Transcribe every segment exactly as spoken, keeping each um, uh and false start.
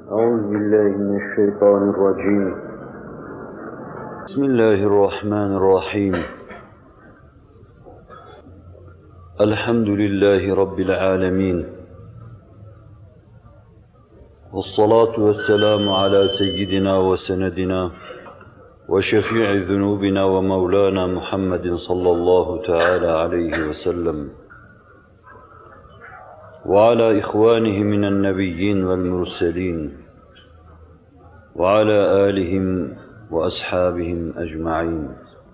أعوذ بالله من الشيطان الرجيم بسم الله الرحمن الرحيم الحمد لله رب العالمين والصلاة والسلام على سيدنا وسندنا وشفيع ذنوبنا ومولانا محمد صلى الله تعالى عليه وسلم وعلى إخوانه من النبيين والمرسلين وعلى آلهم وأصحابهم أجمعين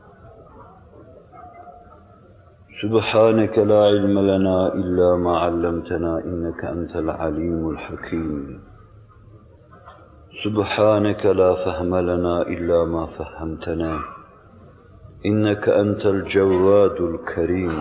سبحانك لا علم لنا إلا ما علمتنا إنك أنت العليم الحكيم سبحانك لا فهم لنا إلا ما فهمتنا إنك أنت الجواد الكريم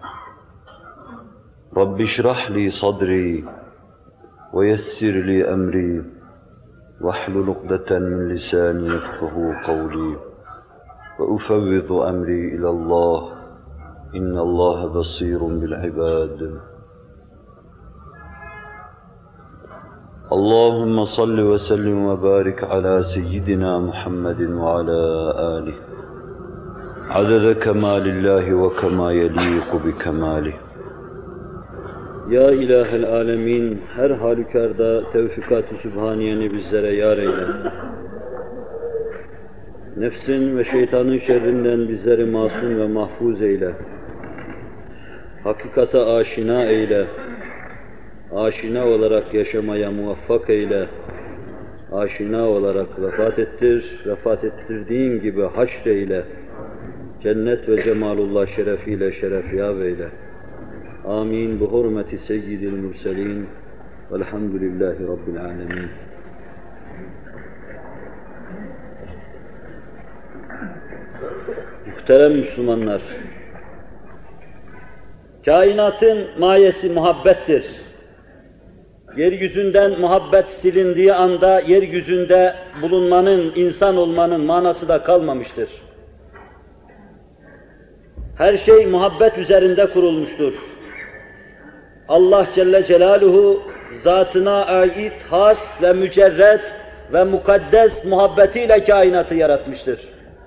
رب اشرح لي صدري ويسر لي أمري واحلل عقدة من لساني يفقهوا قولي وأفوض أمري إلى الله إن الله بصير بالعباد اللهم صل وسلم وبارك على سيدنا محمد وعلى آله عدد كمال الله وكما يليق بكماله. Ya İlahel Alemin, her halükarda tevfikat-ı sübhaniyeni bizlere yar eyle. Nefsin ve şeytanın şerrinden bizleri masum ve mahfuz eyle. Hakikata aşina eyle. Aşina olarak yaşamaya muvaffak eyle. Aşina olarak vefat ettir, vefat ettirdiğin gibi haşreyle. Cennet ve cemalullah şerefiyle şerefyâb eyle. Amin. Bu hurmeti seyyidil murselin. Velhamdülillahi Rabbil alemin. Muhterem Müslümanlar, kainatın mayesi muhabbettir. Yeryüzünden muhabbet silindiği anda, yeryüzünde bulunmanın, insan olmanın manası da kalmamıştır. Her şey muhabbet üzerinde kurulmuştur. Allah Celle Celaluhu, zatına ait has ve mücerred ve mukaddes muhabbetiyle kainatı yaratmıştır.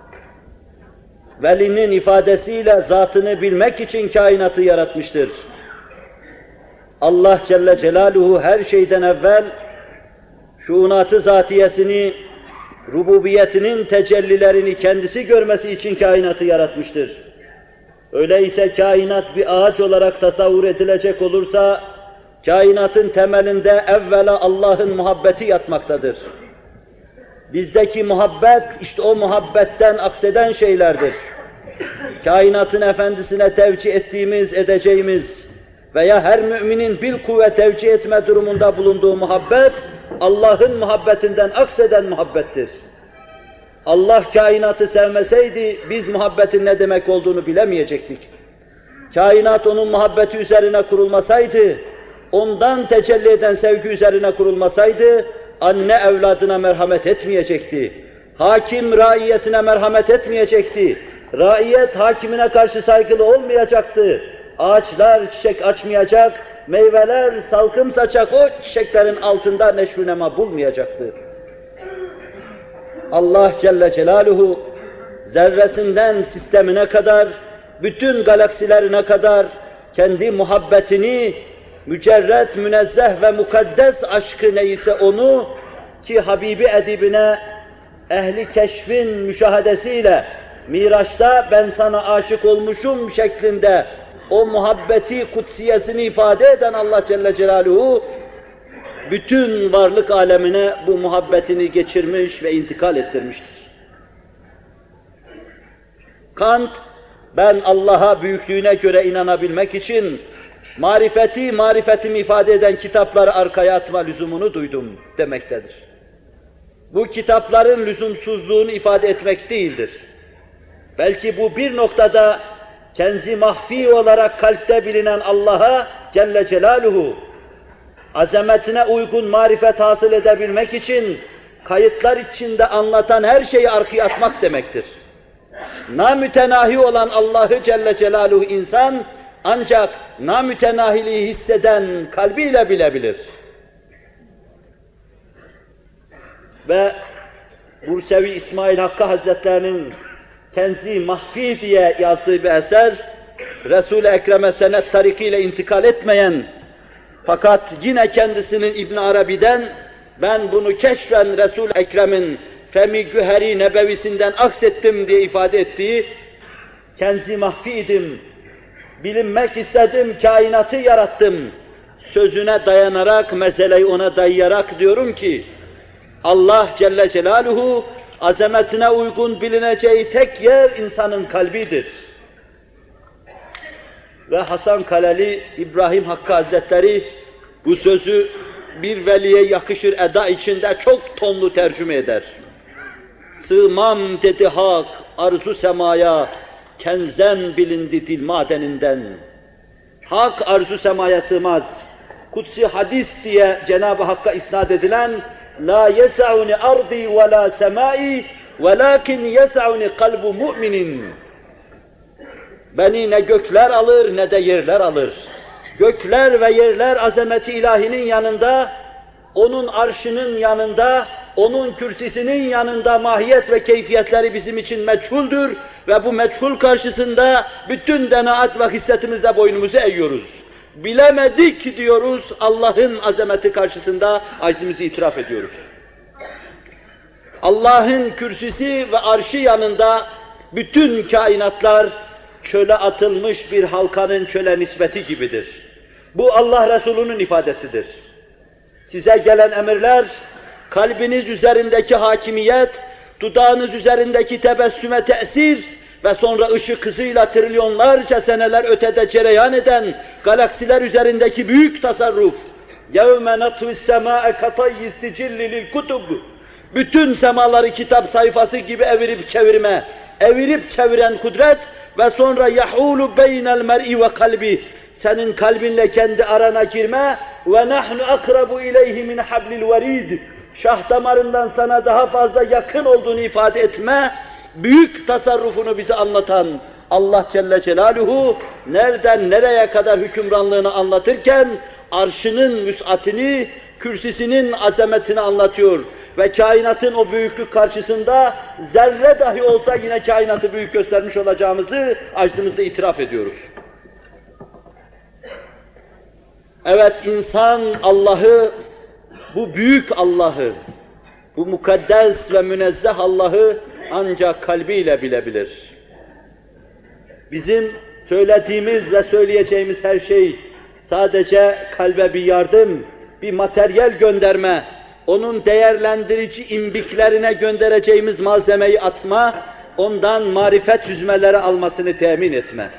Velinin ifadesiyle zatını bilmek için kainatı yaratmıştır. Allah Celle Celaluhu her şeyden evvel şuunat-ı zatiyesini, rububiyetinin tecellilerini kendisi görmesi için kainatı yaratmıştır. Öyleyse kainat bir ağaç olarak tasavvur edilecek olursa, kainatın temelinde evvela Allah'ın muhabbeti yatmaktadır. Bizdeki muhabbet, işte o muhabbetten akseden şeylerdir. Kainatın efendisine tevcih ettiğimiz, edeceğimiz veya her müminin bilkuvve tevcih etme durumunda bulunduğu muhabbet, Allah'ın muhabbetinden akseden muhabbettir. Allah kainatı sevmeseydi, biz muhabbetin ne demek olduğunu bilemeyecektik. Kainat onun muhabbeti üzerine kurulmasaydı, ondan tecelli eden sevgi üzerine kurulmasaydı, anne evladına merhamet etmeyecekti. Hakim raiyetine merhamet etmeyecekti. Raiyet hakimine karşı saygılı olmayacaktı. Ağaçlar çiçek açmayacak, meyveler salkım saçacak, o çiçeklerin altında neşvünema bulmayacaktı. Allah Celle Celaluhu zerresinden sistemine kadar, bütün galaksilerine kadar kendi muhabbetini, mücerret, münezzeh ve mukaddes aşkı neyse onu, ki Habibi edibine ehli keşfin müşahadesiyle Miraç'ta ben sana aşık olmuşum şeklinde o muhabbeti kutsiyesini ifade eden Allah Celle Celaluhu bütün varlık alemine bu muhabbetini geçirmiş ve intikal ettirmiştir. Kant, ben Allah'a büyüklüğüne göre inanabilmek için marifeti, marifetimi ifade eden kitapları arkaya atma lüzumunu duydum demektedir. Bu kitapların lüzumsuzluğunu ifade etmek değildir. Belki bu bir noktada kenzi mahfi olarak kalpte bilinen Allah'a Celle Celaluhu azametine uygun marifet hasıl edebilmek için kayıtlar içinde anlatan her şeyi arkaya atmak demektir. Namütenahi olan Allah'ı Celle Celaluhu insan ancak namütenahiliği hisseden kalbiyle bilebilir. ve Bursevi İsmail Hakkı Hazretlerinin Kenzi Mahfi diye yazdığı bir eser, Resul-i Ekrem'e senet tarikiyle intikal etmeyen, fakat yine kendisinin İbn Arabi'den ben bunu keşfen Resul-i Ekrem'in Femi Güheri Nebevisinden aksettim diye ifade ettiği Kenzi Mahfi'ydim, bilinmek istedim, kainatı yarattım sözüne dayanarak, meseleyi ona dayayarak diyorum ki, Allah Celle Celaluhu azametine uygun bilineceği tek yer insanın kalbidir. Ve Hasan Kaleli İbrahim Hakkı Hazretleri bu sözü bir veliye yakışır eda içinde çok tonlu tercüme eder. Sığmam dedi hak arzu semaya, kenzen bilindi dil madeninden. Hak arzu semaya sığmaz. Kutsi hadis diye Cenab-ı Hakk'a isnat edilen la yes'uni ardi ve la semai velakin yes'uni kalbu mu'minin. Beni ne gökler alır ne de yerler alır. Gökler ve yerler azameti ilahinin yanında, onun arşının yanında, onun kürsisinin yanında mahiyet ve keyfiyetleri bizim için meçhuldür ve bu meçhul karşısında bütün denaat ve hissetimize boynumuzu eğiyoruz. Bilemedik diyoruz, Allah'ın azameti karşısında aczimizi itiraf ediyoruz. Allah'ın kürsüsü ve arşı yanında bütün kainatlar çöle atılmış bir halkanın çöle nispeti gibidir. Bu Allah Resulü'nün ifadesidir. Size gelen emirler, kalbiniz üzerindeki hakimiyet, dudağınız üzerindeki tebessüme tesir ve sonra ışık hızıyla trilyonlarca seneler ötede cereyan eden galaksiler üzerindeki büyük tasarruf. يَوْمَ نَطْوِ السَّمَاءَ كَطَيِّ السِّجِلِّ لِلْكُتُبِ Bütün semaları kitap sayfası gibi evirip çevirme, evirip çeviren kudret ve sonra يَحُولُ بَيْنَ الْمَرْءِ وَقَلْبِ Senin kalbinle kendi arana girme ve nahnu akrabu ileyhi min hablil verid. Şah damarından sana daha fazla yakın olduğunu ifade etme, büyük tasarrufunu bize anlatan Allah Celle Celaluhu nereden nereye kadar hükümranlığını anlatırken arşının vüs'atini, kürsisinin azametini anlatıyor ve kainatın o büyüklük karşısında zerre dahi olsa yine kainatı büyük göstermiş olacağımızı aczimizde itiraf ediyoruz. Evet, insan Allah'ı, bu büyük Allah'ı, bu mukaddes ve münezzeh Allah'ı ancak kalbiyle bilebilir. Bizim söylediğimiz ve söyleyeceğimiz her şey sadece kalbe bir yardım, bir materyal gönderme, onun değerlendirici imbiklerine göndereceğimiz malzemeyi atma, ondan marifet hüzmeleri almasını temin etme.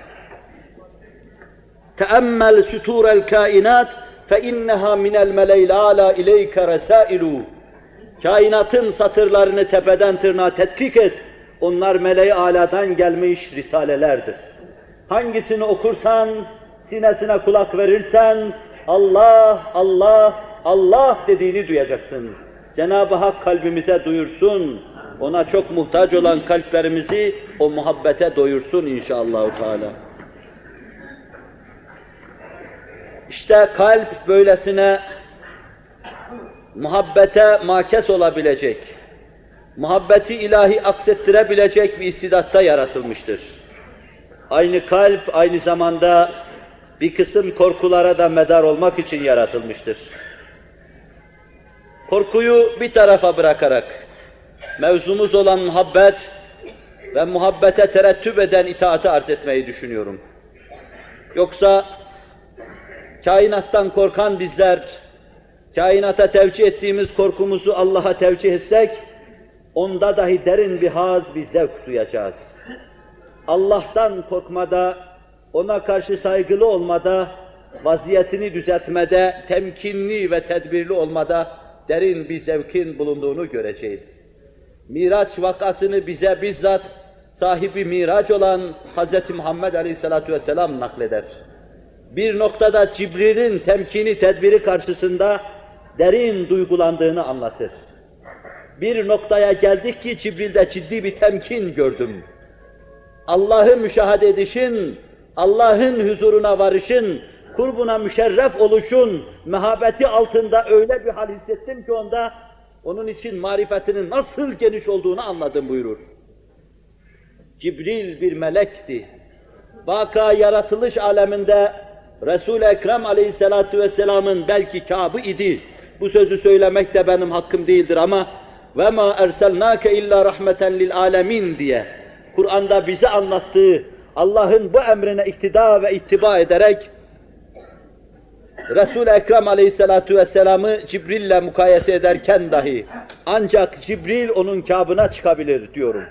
تَأَمَّلْ سُتُورَ الْكَائِنَاتِ فَاِنَّهَا مِنَ الْمَلَيْ الْعَالَى اِلَيْكَ رَسَائِلُ Kainatın satırlarını tepeden tırnağa tetkik et. Onlar meleği âlâdan gelmiş risalelerdir. Hangisini okursan, sinesine kulak verirsen, Allah, Allah, Allah dediğini duyacaksın. Cenab-ı Hak kalbimize duyursun, ona çok muhtaç olan kalplerimizi o muhabbete doyursun inşallah Teala. İşte kalp böylesine muhabbete makes olabilecek, muhabbeti ilahi aksettirebilecek bir istidatta yaratılmıştır. Aynı kalp aynı zamanda bir kısım korkulara da medar olmak için yaratılmıştır. Korkuyu bir tarafa bırakarak, mevzumuz olan muhabbet ve muhabbete terettüp eden itaati arz etmeyi düşünüyorum. Yoksa kainattan korkan bizler, kainata tevcih ettiğimiz korkumuzu Allah'a tevcih etsek, onda dahi derin bir haz, bir zevk duyacağız. Allah'tan korkmada, ona karşı saygılı olmada, vaziyetini düzeltmede, temkinli ve tedbirli olmada derin bir zevkin bulunduğunu göreceğiz. Miraç vakasını bize bizzat sahibi Miraç olan Hz. Muhammed Aleyhisselatü Vesselam nakleder. Bir noktada Cibril'in temkini, tedbiri karşısında derin duygulandığını anlatır. Bir noktaya geldik ki Cibril'de ciddi bir temkin gördüm. Allah'ı müşahede edişin, Allah'ın huzuruna varışın, kurbuna müşerref oluşun, mehabeti altında öyle bir hal hissettim ki onda, Onun için marifetinin nasıl geniş olduğunu anladım buyurur. Cibril bir melekti. Vaka yaratılış aleminde Resul-i Ekrem aleyhissalatu vesselamın belki Kâb'ı idi. Bu sözü söylemek de benim hakkım değildir ama وَمَا اَرْسَلْنَاكَ اِلَّا رَحْمَةً لِلْعَالَمِينَ diye Kur'an'da bize anlattığı Allah'ın bu emrine iktida ve ittiba ederek Resul-i Ekrem aleyhissalatu vesselam'ı Cibril'le mukayese ederken dahi ancak Cibril onun kâbına çıkabilir diyorum.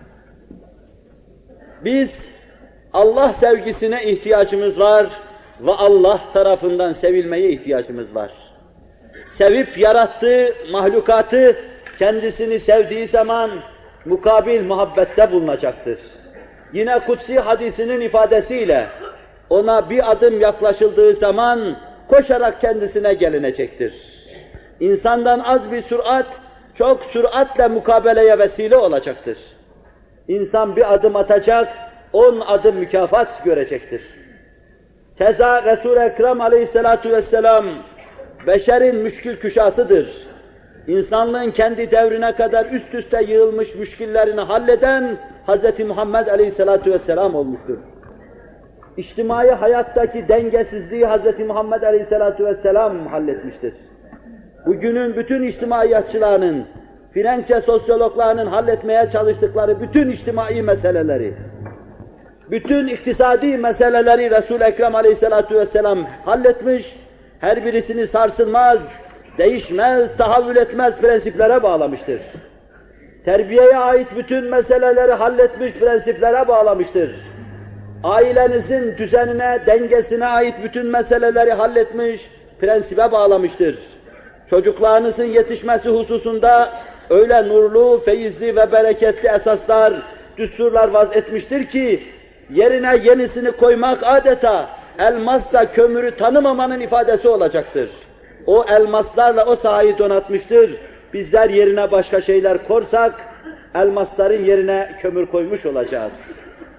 Biz Allah sevgisine ihtiyacımız var ve Allah tarafından sevilmeye ihtiyacımız var. Sevip yarattığı mahlukatı kendisini sevdiği zaman mukabil muhabbette bulunacaktır. Yine kutsi hadisinin ifadesiyle ona bir adım yaklaşıldığı zaman koşarak kendisine gelinecektir. İnsandan az bir sürat, çok süratle mukabeleye vesile olacaktır. İnsan bir adım atacak, on adım mükafat görecektir. Keza Resul-i Ekrem aleyhissalatu vesselam, beşerin müşkül küşasıdır. İnsanlığın kendi devrine kadar üst üste yığılmış müşkillerini halleden Hz. Muhammed aleyhissalatu vesselam olmuştur. İçtimai hayattaki dengesizliği Hz. Muhammed aleyhissalatu vesselam halletmiştir. Bugünün bütün içtimaiyatçılarının, Frenkçe sosyologlarının halletmeye çalıştıkları bütün içtimai meseleleri, bütün iktisadi meseleleri Resul-i Ekrem aleyhissalatu vesselam halletmiş, her birisini sarsılmaz, değişmez, tahavvül etmez prensiplere bağlamıştır. Terbiyeye ait bütün meseleleri halletmiş, prensiplere bağlamıştır. Ailenizin düzenine, dengesine ait bütün meseleleri halletmiş, prensibe bağlamıştır. Çocuklarınızın yetişmesi hususunda öyle nurlu, feyizli ve bereketli esaslar, düsturlar vaz etmiştir ki, yerine yenisini koymak adeta elmasla kömürü tanımamanın ifadesi olacaktır. O elmaslarla o sahayı donatmıştır. Bizler yerine başka şeyler korsak, elmasların yerine kömür koymuş olacağız.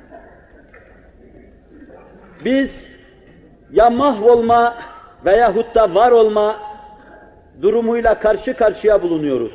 Biz ya mahvolma veyahut da var olma durumuyla karşı karşıya bulunuyoruz.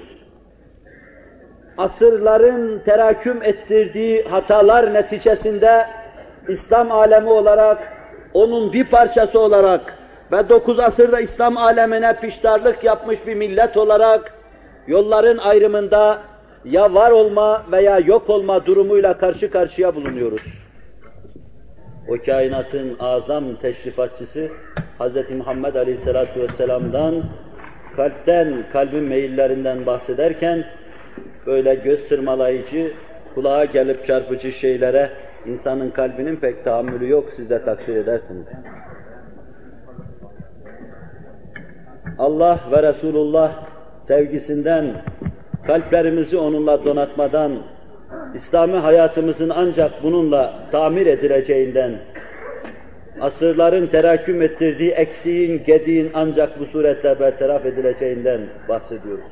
Asırların teraküm ettirdiği hatalar neticesinde İslam alemi olarak, onun bir parçası olarak ve dokuz asırda İslam alemine piştarlık yapmış bir millet olarak yolların ayrımında ya var olma veya yok olma durumuyla karşı karşıya bulunuyoruz. O kainatın azam teşrifatçısı Hz. Muhammed Aleyhisselatü Vesselam'dan, kalpten, kalbin meyillerinden bahsederken böyle göz tırmalayıcı, kulağa gelip çarpıcı şeylere insanın kalbinin pek tahammülü yok, siz de takdir edersiniz. Allah ve Resulullah sevgisinden, kalplerimizi onunla donatmadan, İslami hayatımızın ancak bununla tamir edileceğinden, asırların teraküm ettirdiği eksiğin, gediğin ancak bu suretle bertaraf edileceğinden bahsediyoruz.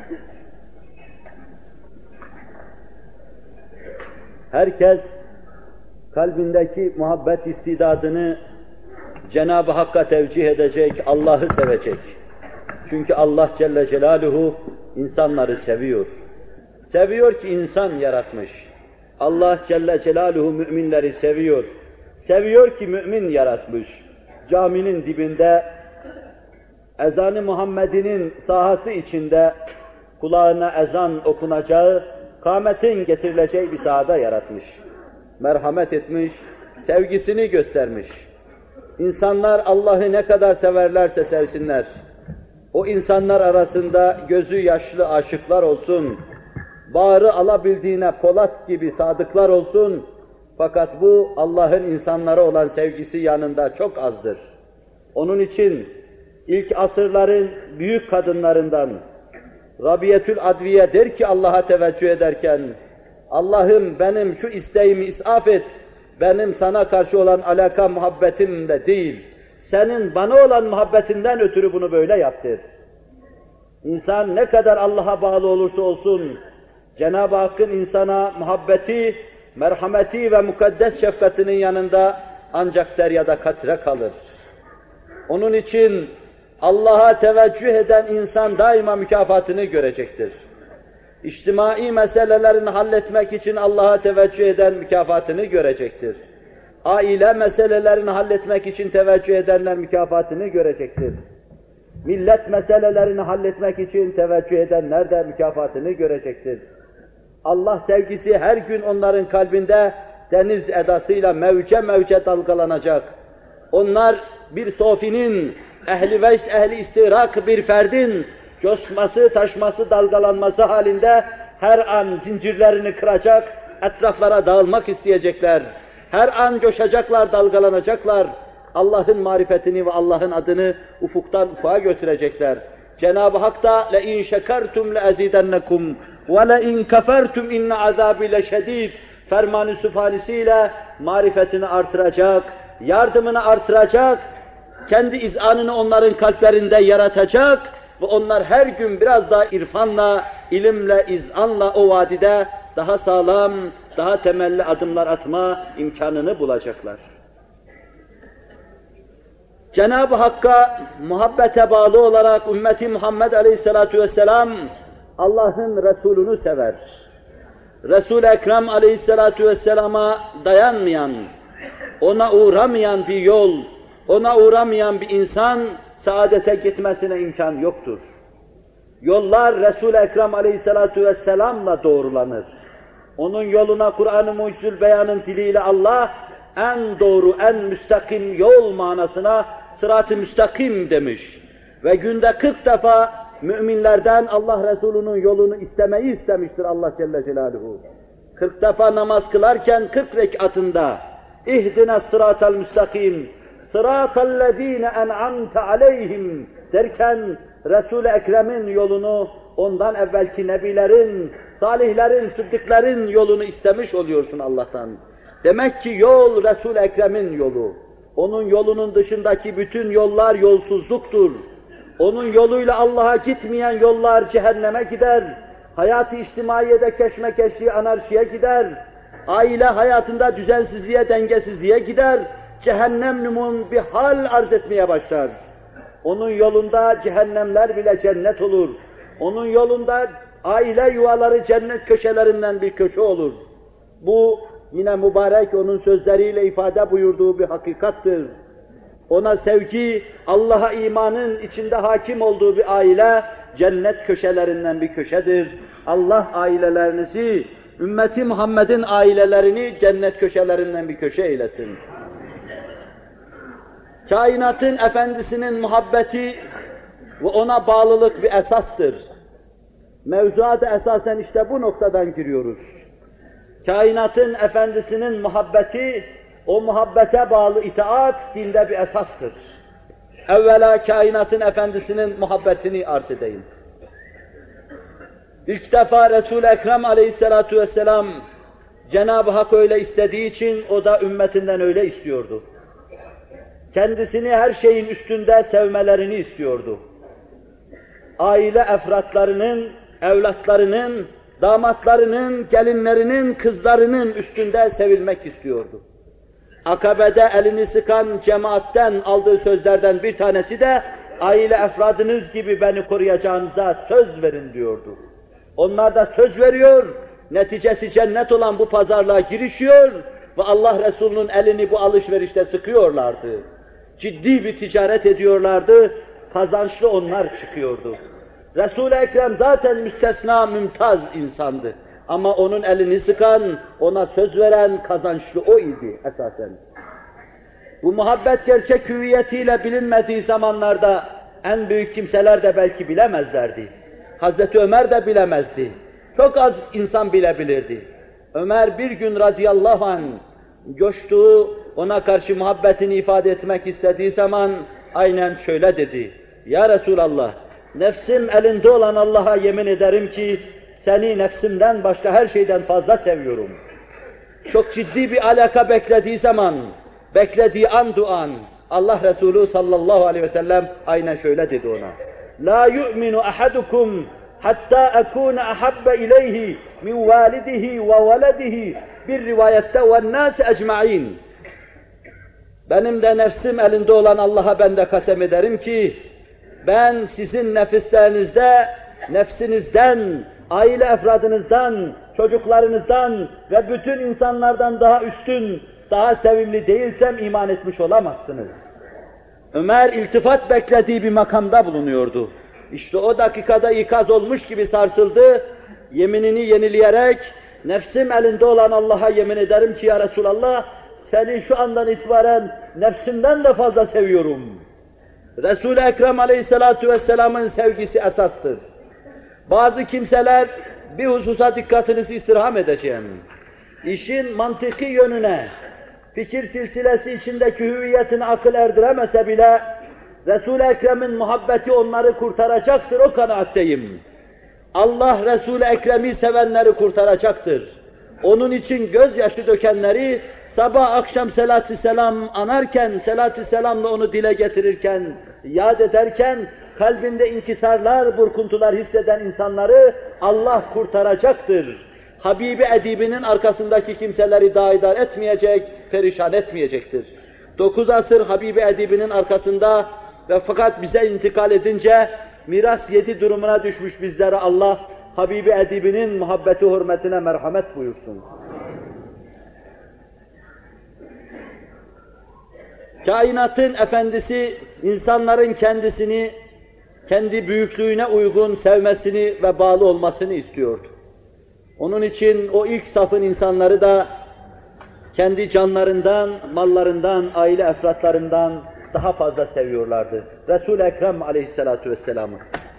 Herkes kalbindeki muhabbet istidadını Cenab-ı Hakk'a tevcih edecek, Allah'ı sevecek. Çünkü Allah Celle Celaluhu insanları seviyor. Seviyor ki insan yaratmış. Allah Celle Celaluhu müminleri seviyor. Seviyor ki mümin yaratmış. Caminin dibinde, ezan-ı Muhammed'inin sahası içinde kulağına ezan okunacağı, kâmetin getirileceği bir sahada yaratmış. Merhamet etmiş, sevgisini göstermiş. İnsanlar Allah'ı ne kadar severlerse sevsinler. O insanlar arasında gözü yaşlı aşıklar olsun, bağrı alabildiğine Polat gibi sadıklar olsun. Fakat bu Allah'ın insanlara olan sevgisi yanında çok azdır. Onun için ilk asırların büyük kadınlarından Rabiyetül Adviye der ki Allah'a teveccüh ederken, Allah'ım benim şu isteğimi isaf et, benim sana karşı olan alaka muhabbetimle değil, senin bana olan muhabbetinden ötürü bunu böyle yaptır. İnsan ne kadar Allah'a bağlı olursa olsun, Cenab-ı Hakk'ın insana muhabbeti, merhameti ve mukaddes şefkatinin yanında ancak deryada katre kalır. Onun için Allah'a teveccüh eden insan daima mükafatını görecektir. İçtimai meselelerini halletmek için Allah'a teveccüh eden mükafatını görecektir. Aile meselelerini halletmek için teveccüh edenler mükafatını görecektir. Millet meselelerini halletmek için teveccüh edenler de mükafatını görecektir. Allah sevgisi her gün onların kalbinde deniz edasıyla mevce mevce dalgalanacak. Onlar bir sofinin, ehli vecd, ehli istirak bir ferdin coşması, taşması, dalgalanması halinde her an zincirlerini kıracak, etraflara dağılmak isteyecekler. Her an coşacaklar, dalgalanacaklar. Allah'ın marifetini ve Allah'ın adını ufuktan ufuğa götürecekler. Cenab-ı Hak da لَاِنْ شَكَرْتُمْ لَاَزِيدَنَّكُمْ وَلَاِنْ كَفَرْتُمْ اِنَّ عَذَابِ لَشَد۪يدٍ ferman-ı sübhanesiyle marifetini artıracak, yardımını artıracak, kendi izanını onların kalplerinde yaratacak ve onlar her gün biraz daha irfanla, ilimle, izanla o vadide daha sağlam, daha temelli adımlar atma imkanını bulacaklar. Cenab-ı Hakk'a muhabbete bağlı olarak ümmeti Muhammed Aleyhisselatü Vesselam Allah'ın Resulünü sever. Resul-i Ekrem Aleyhisselatü Vesselam'a dayanmayan, ona uğramayan bir yol, ona uğramayan bir insan saadete gitmesine imkan yoktur. Yollar Resul-i Ekrem Aleyhisselatü Vesselam'la doğrulanır. Onun yoluna Kur'an-ı Mucizül Beyan'ın diliyle Allah en doğru, en müstakim yol manasına sırat-ı müstakim demiş. Ve günde kırk defa müminlerden Allah Resulü'nün yolunu istemeyi istemiştir Allah Celle Celaluhu. kırk defa namaz kılarken kırk rekatında İhdina sıratal müstakim, sıratallezine en'amte aleyhim derken Resul-i Ekrem'in yolunu, ondan evvelki nebilerin, salihlerin, sıddıkların yolunu istemiş oluyorsun Allah'tan. Demek ki yol Resul-i Ekrem'in yolu. Onun yolunun dışındaki bütün yollar yolsuzluktur. Onun yoluyla Allah'a gitmeyen yollar cehenneme gider. Hayat-ı içtimaiyede keşmekeşliğe, anarşiye gider. Aile hayatında düzensizliğe, dengesizliğe gider. Cehennem numun bir hal arz etmeye başlar. Onun yolunda cehennemler bile cennet olur. Onun yolunda aile yuvaları cennet köşelerinden bir köşe olur. Bu yine mübarek onun sözleriyle ifade buyurduğu bir hakikattır. Ona sevgi, Allah'a imanın içinde hakim olduğu bir aile, cennet köşelerinden bir köşedir. Allah ailelerinizi, ümmeti Muhammed'in ailelerini cennet köşelerinden bir köşe eylesin. Kainatın efendisinin muhabbeti ve ona bağlılık bir esastır. Mevzuata esasen işte bu noktadan giriyoruz. Kainatın efendisinin muhabbeti, o muhabbete bağlı itaat dinde bir esastır. Evvela kainatın efendisinin muhabbetini arz edeyim. İlk defa Resul-i Ekrem Aleyhisselatü Vesselam Cenab-ı Hak öyle istediği için o da ümmetinden öyle istiyordu. Kendisini her şeyin üstünde sevmelerini istiyordu. Aile efratlarının, evlatlarının, damatlarının, gelinlerinin, kızlarının üstünde sevilmek istiyordu. Akabe'de elini sıkan cemaatten aldığı sözlerden bir tanesi de aile efradınız gibi beni koruyacağınıza söz verin diyordu. Onlar da söz veriyor, neticesi cennet olan bu pazarlığa girişiyor ve Allah Resulü'nün elini bu alışverişte sıkıyorlardı. Ciddi bir ticaret ediyorlardı, kazançlı onlar çıkıyordu. Resul-i Ekrem zaten müstesna, mümtaz insandı. Ama onun elini sıkan, ona söz veren kazançlı o idi esasen. Bu muhabbet gerçek hüviyetiyle bilinmediği zamanlarda en büyük kimseler de belki bilemezlerdi. Hazreti Ömer de bilemezdi. Çok az insan bilebilirdi. Ömer bir gün radıyallahu anh coştuğu, ona karşı muhabbetini ifade etmek istediği zaman aynen şöyle dedi. Ya Resulallah, nefsim elinde olan Allah'a yemin ederim ki seni nefsimden başka her şeyden fazla seviyorum. Çok ciddi bir alaka beklediği zaman, beklediği an duan, Allah Resulü sallallahu aleyhi ve sellem aynen şöyle dedi ona. La yu'minu ahadukum hatta akuna ahabba ileyhi min validihi ve veledihi bir rivayette ve nâs ecma'in. Benim de nefsim elinde olan Allah'a ben de kasem ederim ki Ben sizin nefislerinizde, nefsinizden, aile efradınızdan, çocuklarınızdan ve bütün insanlardan daha üstün, daha sevimli değilsem iman etmiş olamazsınız. Ömer iltifat beklediği bir makamda bulunuyordu. İşte o dakikada ikaz olmuş gibi sarsıldı, yeminini yenileyerek, nefsim elinde olan Allah'a yemin ederim ki ya Resulallah, seni şu andan itibaren nefsimden de fazla seviyorum. Resul-i Ekrem aleyhissalatu vesselamın sevgisi esastır. Bazı kimseler, bir hususa dikkatinizi istirham edeceğim. İşin mantıki yönüne, fikir silsilesi içindeki hüviyetini akıl erdiremese bile, Resul-i Ekrem'in muhabbeti onları kurtaracaktır, o kanaatteyim. Allah Resul-i Ekrem'i sevenleri kurtaracaktır. Onun için gözyaşı dökenleri, sabah akşam selat-ı selam anarken, selat-ı selamla onu dile getirirken, yad ederken, kalbinde inkisarlar, burkuntular hisseden insanları Allah kurtaracaktır. Habibi edibinin arkasındaki kimseleri daidar etmeyecek, perişan etmeyecektir. Dokuz asır Habibi edibinin arkasında ve fakat bize intikal edince miras yedi durumuna düşmüş bizlere Allah, Habibi edibinin muhabbeti hürmetine merhamet buyursun. Kainatın efendisi, insanların kendisini, kendi büyüklüğüne uygun sevmesini ve bağlı olmasını istiyordu. Onun için o ilk safın insanları da kendi canlarından, mallarından, aile efratlarından daha fazla seviyorlardı. Resul-i Ekrem aleyhissalatu vesselam'ı.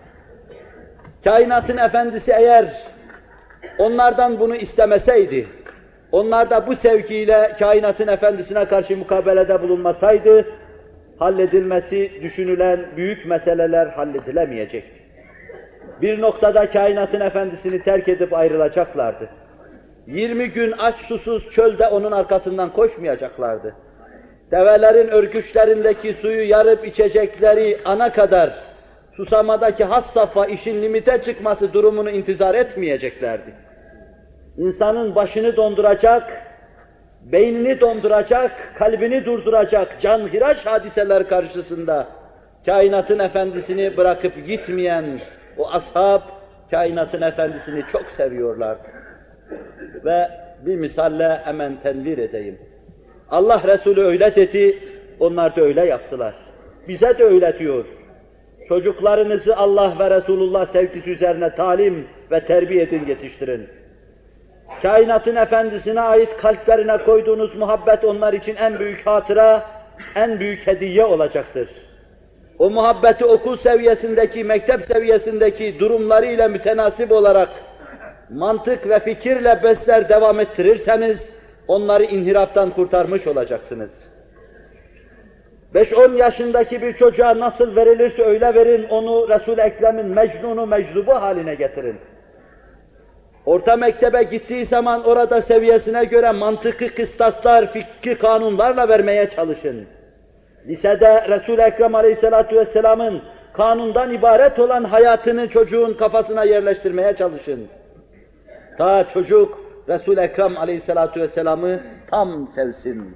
Kainatın efendisi eğer onlardan bunu istemeseydi, onlar da bu sevgiyle kainatın efendisine karşı mukabelede bulunmasaydı, halledilmesi düşünülen büyük meseleler halledilemeyecekti. Bir noktada kainatın efendisini terk edip ayrılacaklardı. Yirmi gün aç susuz çölde onun arkasından koşmayacaklardı. Develerin örgüçlerindeki suyu yarıp içecekleri ana kadar susamadaki has safha işin limite çıkması durumunu intizar etmeyeceklerdi. İnsanın başını donduracak, beynini donduracak, kalbini durduracak canhıraş hadiseler karşısında kainatın efendisini bırakıp gitmeyen o ashab, kainatın efendisini çok seviyorlardı. Ve bir misalle hemen tenvir edeyim. Allah Resulü öyle dedi, onlar da öyle yaptılar. Bize de öyle diyor. Çocuklarınızı Allah ve Resulullah sevgisi üzerine talim ve terbiye edin, yetiştirin. Kainatın efendisine ait kalplerine koyduğunuz muhabbet onlar için en büyük hatıra, en büyük hediye olacaktır. O muhabbeti okul seviyesindeki, mektep seviyesindeki durumlarıyla mütenasip olarak mantık ve fikirle besler devam ettirirseniz onları inhiraftan kurtarmış olacaksınız. Beş on yaşındaki bir çocuğa nasıl verilirse öyle verin, onu Resul-i Ekrem'in mecnunu, meczubu haline getirin. Orta mektebe gittiği zaman orada seviyesine göre mantıklı kıstaslar, fikri kanunlarla vermeye çalışın. Lisede Resul-i Ekrem aleyhissalatu vesselamın kanundan ibaret olan hayatını çocuğun kafasına yerleştirmeye çalışın. Ta çocuk Resul-i Ekrem aleyhissalatu vesselam'ı tam sevsin.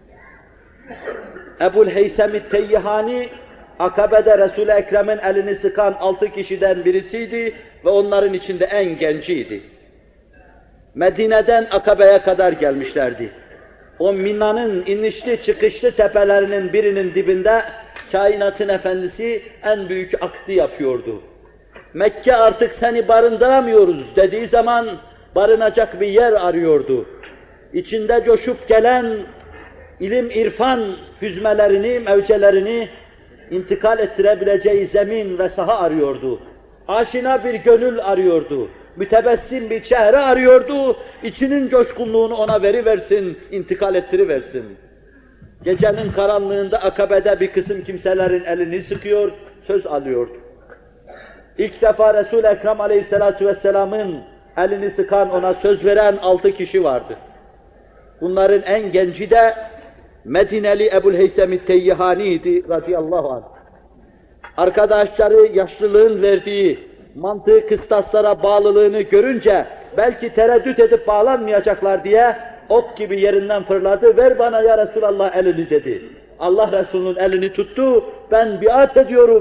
Ebu'l-Heysem Teyyihani, Akabe'de Resul-i Ekrem'in elini sıkan altı kişiden birisiydi ve onların içinde en genciydi. Medine'den Akabe'ye kadar gelmişlerdi. O Mina'nın inişli çıkışlı tepelerinin birinin dibinde kainatın efendisi en büyük akdi yapıyordu. Mekke artık seni barındıramıyoruz dediği zaman barınacak bir yer arıyordu. İçinde coşup gelen ilim, irfan hüzmelerini, mevcelerini intikal ettirebileceği zemin ve saha arıyordu. Aşina bir gönül arıyordu. Mütebessim bir çehre arıyordu. İçinin coşkunluğunu ona veriversin, intikal ettiriversin. Gecenin karanlığında Akabe'de bir kısım kimselerin elini sıkıyor, söz alıyordu. İlk defa Resul-i Ekrem aleyhissalatu vesselam'ın elini sıkan, ona söz veren altı kişi vardı. Bunların en genci de Medineli Ebu'l-Heysem Teyyihani'ydi radıyallahu anh. Arkadaşları yaşlılığın verdiği mantığı kıstaslara bağlılığını görünce belki tereddüt edip bağlanmayacaklar diye ok gibi yerinden fırladı. Ver bana ya Resulallah elini dedi. Allah Resulü'nün elini tuttu. Ben biat ediyorum.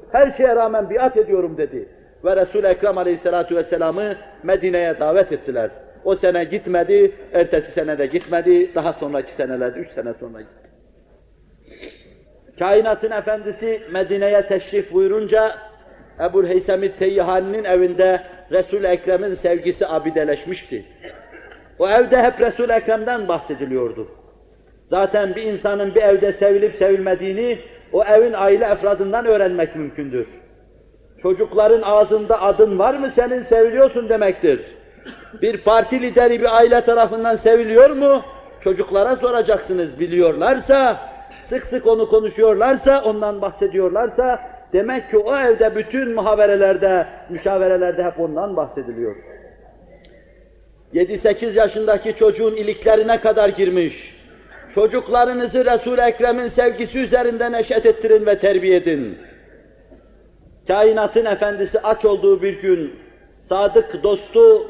Her şeye rağmen biat ediyorum dedi. Ve Resul-i Ekrem Aleyhisselatü Vesselam'ı Medine'ye davet ettiler. O sene gitmedi, ertesi sene de gitmedi, daha sonraki senelerde, üç sene sonra gitti. Kainatın Efendisi Medine'ye teşrif buyurunca, Ebu'l-Heysem Teyyihani'nin evinde Resul-i Ekrem'in sevgisi abideleşmişti. O evde hep Resul-i Ekrem'den bahsediliyordu. Zaten bir insanın bir evde sevilip sevilmediğini, o evin aile efradından öğrenmek mümkündür. Çocukların ağzında adın var mı senin seviliyorsun demektir. Bir parti lideri bir aile tarafından seviliyor mu? Çocuklara soracaksınız, biliyorlarsa, sık sık onu konuşuyorlarsa, ondan bahsediyorlarsa, demek ki o evde bütün muhaberelerde, müşaverelerde hep ondan bahsediliyor. yedi sekiz yaşındaki çocuğun iliklerine kadar girmiş. Çocuklarınızı Resul-i Ekrem'in sevgisi üzerinde neşet ettirin ve terbiye edin. Kainatın Efendisi aç olduğu bir gün, sadık dostu,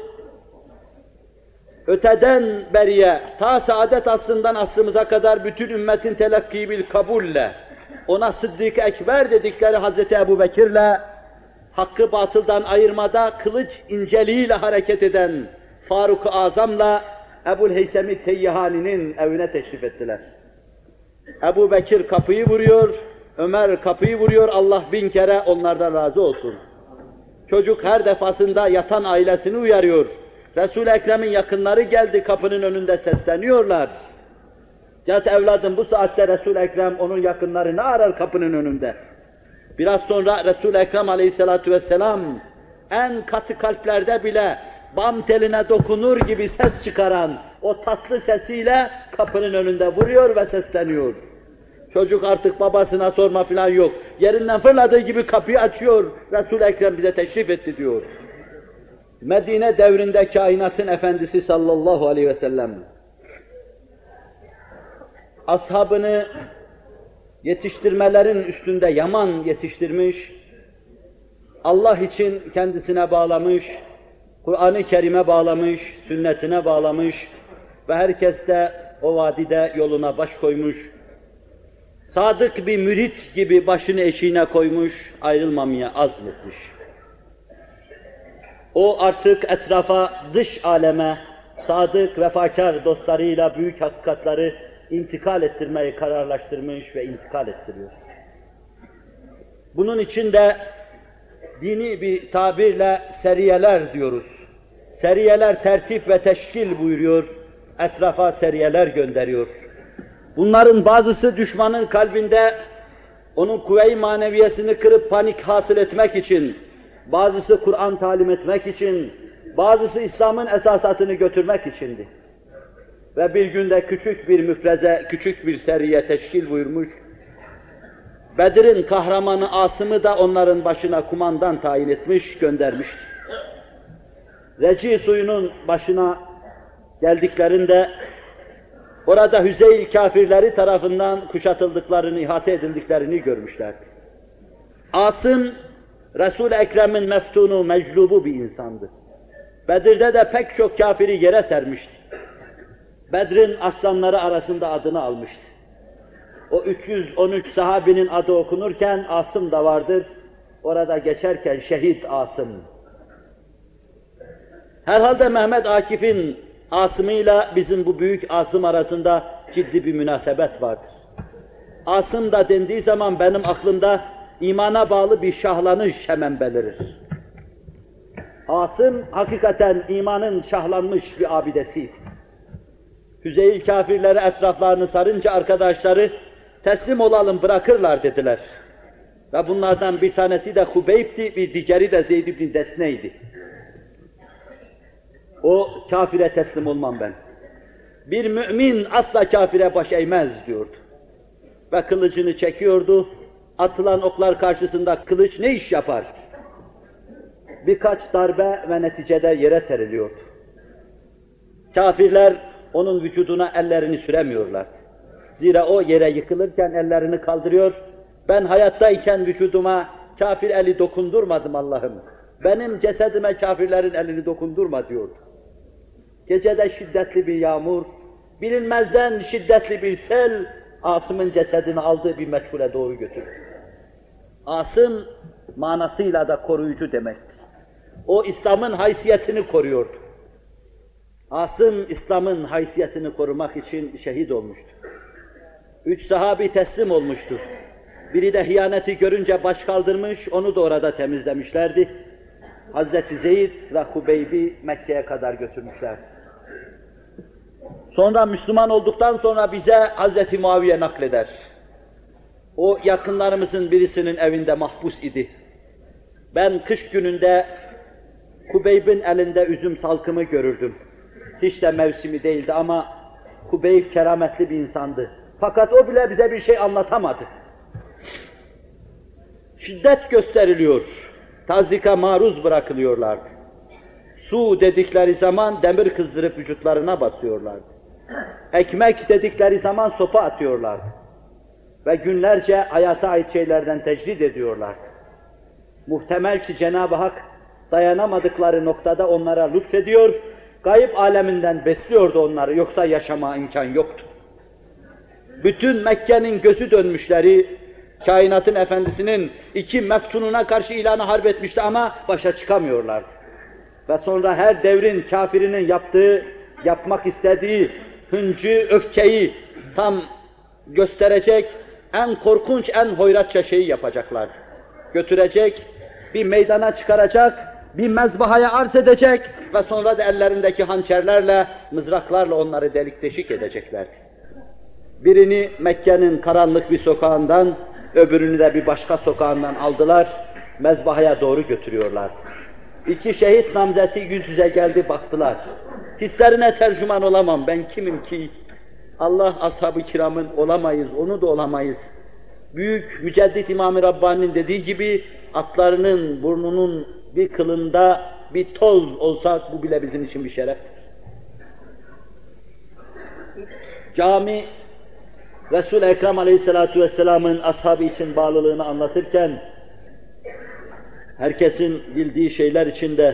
öteden beriye, ta saadet asrından asrımıza kadar bütün ümmetin telakki bil kabulle, ona Sıddık-ı Ekber dedikleri Hazreti Ebubekir'le, hakkı batıldan ayırmada kılıç inceliğiyle hareket eden Faruk-ı Azam'la Ebu'l-Heysem Teyyihani'nin evine teşrif ettiler. Ebu Bekir kapıyı vuruyor, Ömer kapıyı vuruyor, Allah bin kere onlardan razı olsun. Çocuk her defasında yatan ailesini uyarıyor. Resul-i Ekrem'in yakınları geldi, kapının önünde sesleniyorlar. Yat evladım, bu saatte Resul-i Ekrem onun yakınları ne arar kapının önünde? Biraz sonra Resul-i Ekrem Aleyhisselatü Vesselam en katı kalplerde bile bam teline dokunur gibi ses çıkaran o tatlı sesiyle kapının önünde vuruyor ve sesleniyor. Çocuk artık babasına sorma falan yok. Yerinden fırladığı gibi kapıyı açıyor. Resul-i Ekrem bize teşrif etti diyor. Medine devrinde kainatın Efendisi sallallahu aleyhi ve sellem ashabını yetiştirmelerin üstünde yaman yetiştirmiş, Allah için kendisine bağlamış, Kur'an-ı Kerim'e bağlamış, sünnetine bağlamış ve herkes de o vadide yoluna baş koymuş, sadık bir mürit gibi başını eşiğine koymuş, ayrılmamaya azmetmiş. O artık etrafa, dış aleme, sadık, vefakar dostlarıyla büyük hakikatları intikal ettirmeyi kararlaştırmış ve intikal ettiriyor. Bunun için de dini bir tabirle seriyeler diyoruz. Seriyeler tertip ve teşkil buyuruyor, etrafa seriyeler gönderiyor. Bunların bazısı düşmanın kalbinde onun kuvve-i maneviyesini kırıp panik hasıl etmek için, bazısı Kur'an talim etmek için, bazısı İslam'ın esasatını götürmek içindi. Ve bir günde küçük bir müfreze, küçük bir seriye teşkil buyurmuş. Bedir'in kahramanı Asım'ı da onların başına kumandan tayin etmiş, göndermişti. Reci suyunun başına geldiklerinde orada Hüzeyl kafirleri tarafından kuşatıldıklarını, ihate edildiklerini görmüşlerdi. Asım, Resul-i Ekrem'in meftunu, meclubu bir insandı. Bedir'de de pek çok kafiri yere sermişti. Bedir'in aslanları arasında adını almıştı. O üç yüz on üç sahabinin adı okunurken Asım da vardır. Orada geçerken şehit Asım. Herhalde Mehmet Akif'in Asım'ıyla bizim bu büyük Asım arasında ciddi bir münasebet vardır. Asım da dendiği zaman benim aklımda imana bağlı bir şahlanış hemen belirir. Asım hakikaten imanın şahlanmış bir abidesiydi. Hüzeyl kafirleri etraflarını sarınca arkadaşları teslim olalım bırakırlar dediler. Ve bunlardan bir tanesi de Hubeyb'ti, bir diğeri de Zeyd ibn Desne'ydi. O kafire teslim olmam ben. Bir mümin asla kafire baş eğmez diyordu. Ve kılıcını çekiyordu. Atılan oklar karşısında kılıç ne iş yapar? Birkaç darbe ve neticede yere seriliyordu. Kafirler onun vücuduna ellerini süremiyorlar. Zira o yere yıkılırken ellerini kaldırıyor. Ben hayattayken vücuduma kafir eli dokundurmadım Allah'ım. Benim cesedime kafirlerin elini dokundurma diyordu. Gecede şiddetli bir yağmur, bilinmezden şiddetli bir sel, Asım'ın cesedini aldığı bir meçhule doğru götürdü. Asım manasıyla da koruyucu demektir. O İslam'ın haysiyetini koruyordu. Asım İslam'ın haysiyetini korumak için şehit olmuştu. Üç sahabi teslim olmuştu. Biri de hıyaneti görünce baş kaldırmış, onu da orada temizlemişlerdi. Hazreti Zeyd ve Hubeyb'i Mekke'ye kadar götürmüşlerdi. Sonra Müslüman olduktan sonra bize Hazreti Muaviye nakleder. O yakınlarımızın birisinin evinde mahpus idi. Ben kış gününde Hubeyb'in elinde üzüm salkımı görürdüm. Hiç de mevsimi değildi ama Hubeyb kerametli bir insandı. Fakat o bile bize bir şey anlatamadı. Şiddet gösteriliyor, tazika maruz bırakılıyorlardı. Su dedikleri zaman demir kızdırıp vücutlarına basıyorlardı. Ekmek dedikleri zaman sopa atıyorlardı. Ve günlerce hayata ait şeylerden tecrid ediyorlardı. Muhtemel ki Cenab-ı Hak dayanamadıkları noktada onlara lütfediyor, gayb aleminden besliyordu onları, yoksa yaşama imkan yoktu. Bütün Mekke'nin gözü dönmüşleri, kainatın efendisinin iki meftununa karşı ilanı harp etmişti ama başa çıkamıyorlardı. Ve sonra her devrin kafirinin yaptığı, yapmak istediği hıncı, öfkeyi tam gösterecek, en korkunç, en hoyratça şeyi yapacaklardı. Götürecek, bir meydana çıkaracak, bir mezbahaya arz edecek ve sonra da ellerindeki hançerlerle, mızraklarla onları delik deşik edeceklerdi. Birini Mekke'nin karanlık bir sokağından, öbürünü de bir başka sokağından aldılar, mezbahaya doğru götürüyorlardı. İki şehit namzeti yüz yüze geldi, baktılar. Hislerine tercüman olamam, ben kimim ki? Allah ashab-ı kiramın olamayız, onu da olamayız. Büyük Müceddit İmam-ı Rabbani'nin dediği gibi, atlarının burnunun bir kılında bir toz olsak, bu bile bizim için bir şereftir. Cami, Resul-i Ekrem Aleyhisselatü Vesselam'ın ashabı için bağlılığını anlatırken, herkesin bildiği şeyler içinde,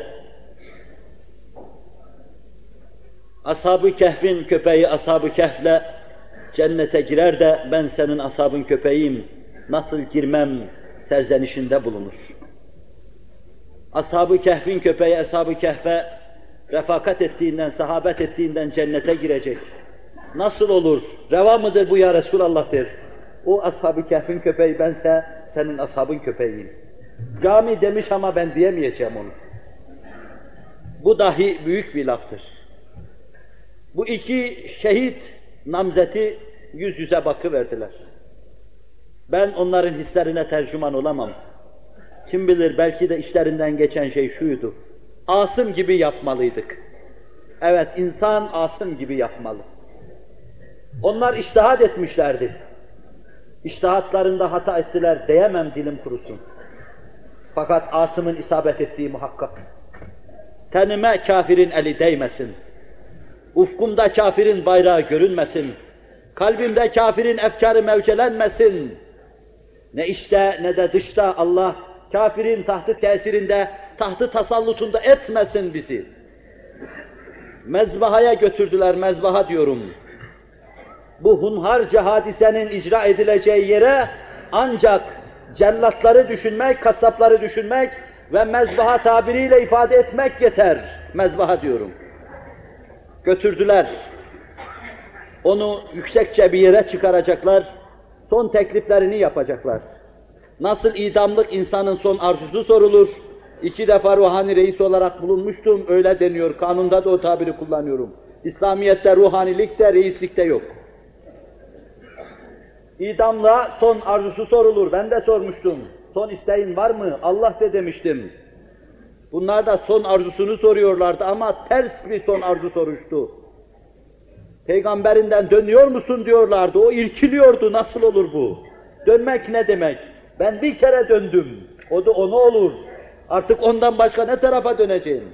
Ashab-ı Kehf'in köpeği Ashab-ı Kehf'le cennete girer de ben senin ashabın köpeğiyim, nasıl girmem serzenişinde bulunur. Ashab-ı Kehf'in köpeği Ashab-ı Kehf'e refakat ettiğinden, sahabet ettiğinden cennete girecek. Nasıl olur? Reva mıdır bu ya Resulallah der. O Ashab-ı Kehf'in köpeği bense senin ashabın köpeğiyim. Cami demiş ama ben diyemeyeceğim onu. Bu dahi büyük bir laftır. Bu iki şehit namzeti yüz yüze bakıverdiler. Ben onların hislerine tercüman olamam. Kim bilir belki de işlerinden geçen şey şuydu. Asım gibi yapmalıydık. Evet, insan Asım gibi yapmalı. Onlar içtihat etmişlerdi. İçtihatlarında hata ettiler, diyemem dilim kurusun. Fakat Asım'ın isabet ettiği muhakkak. Tenime kafirin eli değmesin. Ufkumda kafirin bayrağı görünmesin. Kalbimde kafirin efkarı mevcelenmesin. Ne içte ne de dışta Allah kafirin tahtı tesirinde, tahtı tasallutunda etmesin bizi. Mezbahaya götürdüler, mezbaha diyorum. Bu hunharca hadisenin icra edileceği yere ancak cellatları düşünmek, kasapları düşünmek ve mezbaha tabiriyle ifade etmek yeter. Mezbaha diyorum. Götürdüler. Onu yüksekçe bir yere çıkaracaklar, son tekliflerini yapacaklar. Nasıl idamlık insanın son arzusu sorulur, iki defa ruhani reis olarak bulunmuştum, öyle deniyor, kanunda da o tabiri kullanıyorum. İslamiyet'te ruhanilikte, reislikte yok. İdamla son arzusu sorulur, ben de sormuştum. Son isteğin var mı? Allah de demiştim. Bunlar da son arzusunu soruyorlardı ama ters bir son arzu soruştu. Peygamberinden dönüyor musun diyorlardı, o irkiliyordu, nasıl olur bu? Dönmek ne demek? Ben bir kere döndüm, o da ona olur. Artık ondan başka ne tarafa döneceğim?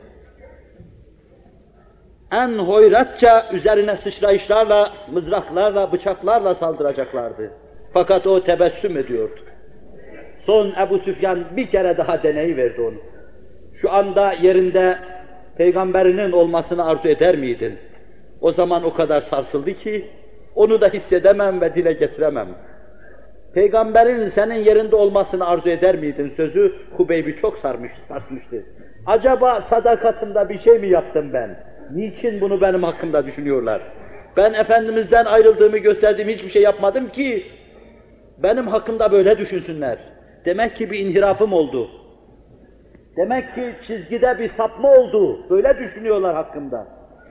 En hoyratça üzerine sıçrayışlarla, mızraklarla, bıçaklarla saldıracaklardı. Fakat o tebessüm ediyordu. Son Ebu Süfyan bir kere daha deneyiverdi onu. Şu anda yerinde Peygamberinin olmasını arzu eder miydin? O zaman o kadar sarsıldı ki, onu da hissedemem ve dile getiremem. Peygamberin senin yerinde olmasını arzu eder miydin sözü Hubeyb'i çok sarmış, sarsmıştı. Acaba sadakatımda bir şey mi yaptım ben? Niçin bunu benim hakkımda düşünüyorlar? Ben Efendimiz'den ayrıldığımı gösterdiğim hiçbir şey yapmadım ki benim hakkımda böyle düşünsünler. Demek ki bir inhirafım oldu. Demek ki çizgide bir sapma oldu. Böyle düşünüyorlar hakkımda.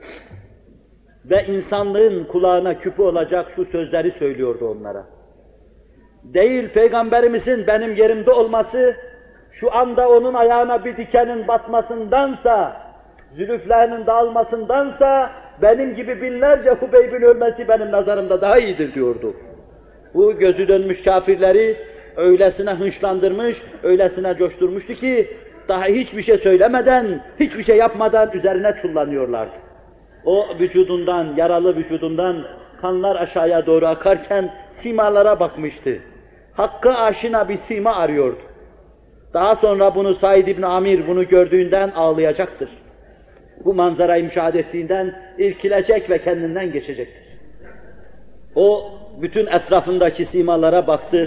Ve insanlığın kulağına küpe olacak şu sözleri söylüyordu onlara. Değil Peygamberimizin benim yerimde olması, şu anda onun ayağına bir dikenin batmasındansa, zülüflerinin dağılmasındansa, benim gibi binlerce Hubeyb'in ölmesi benim nazarımda daha iyidir diyordu. Bu gözü dönmüş kafirleri öylesine hınçlandırmış, öylesine coşturmuştu ki, daha hiçbir şey söylemeden, hiçbir şey yapmadan üzerine çullanıyorlardı. O vücudundan, yaralı vücudundan kanlar aşağıya doğru akarken simalara bakmıştı. Hakk'a aşina bir sima arıyordu. Daha sonra bunu Said İbni Amir bunu gördüğünden ağlayacaktır. Bu manzarayı müşahede ettiğinden irkilecek ve kendinden geçecektir. O bütün etrafındaki simalara baktı.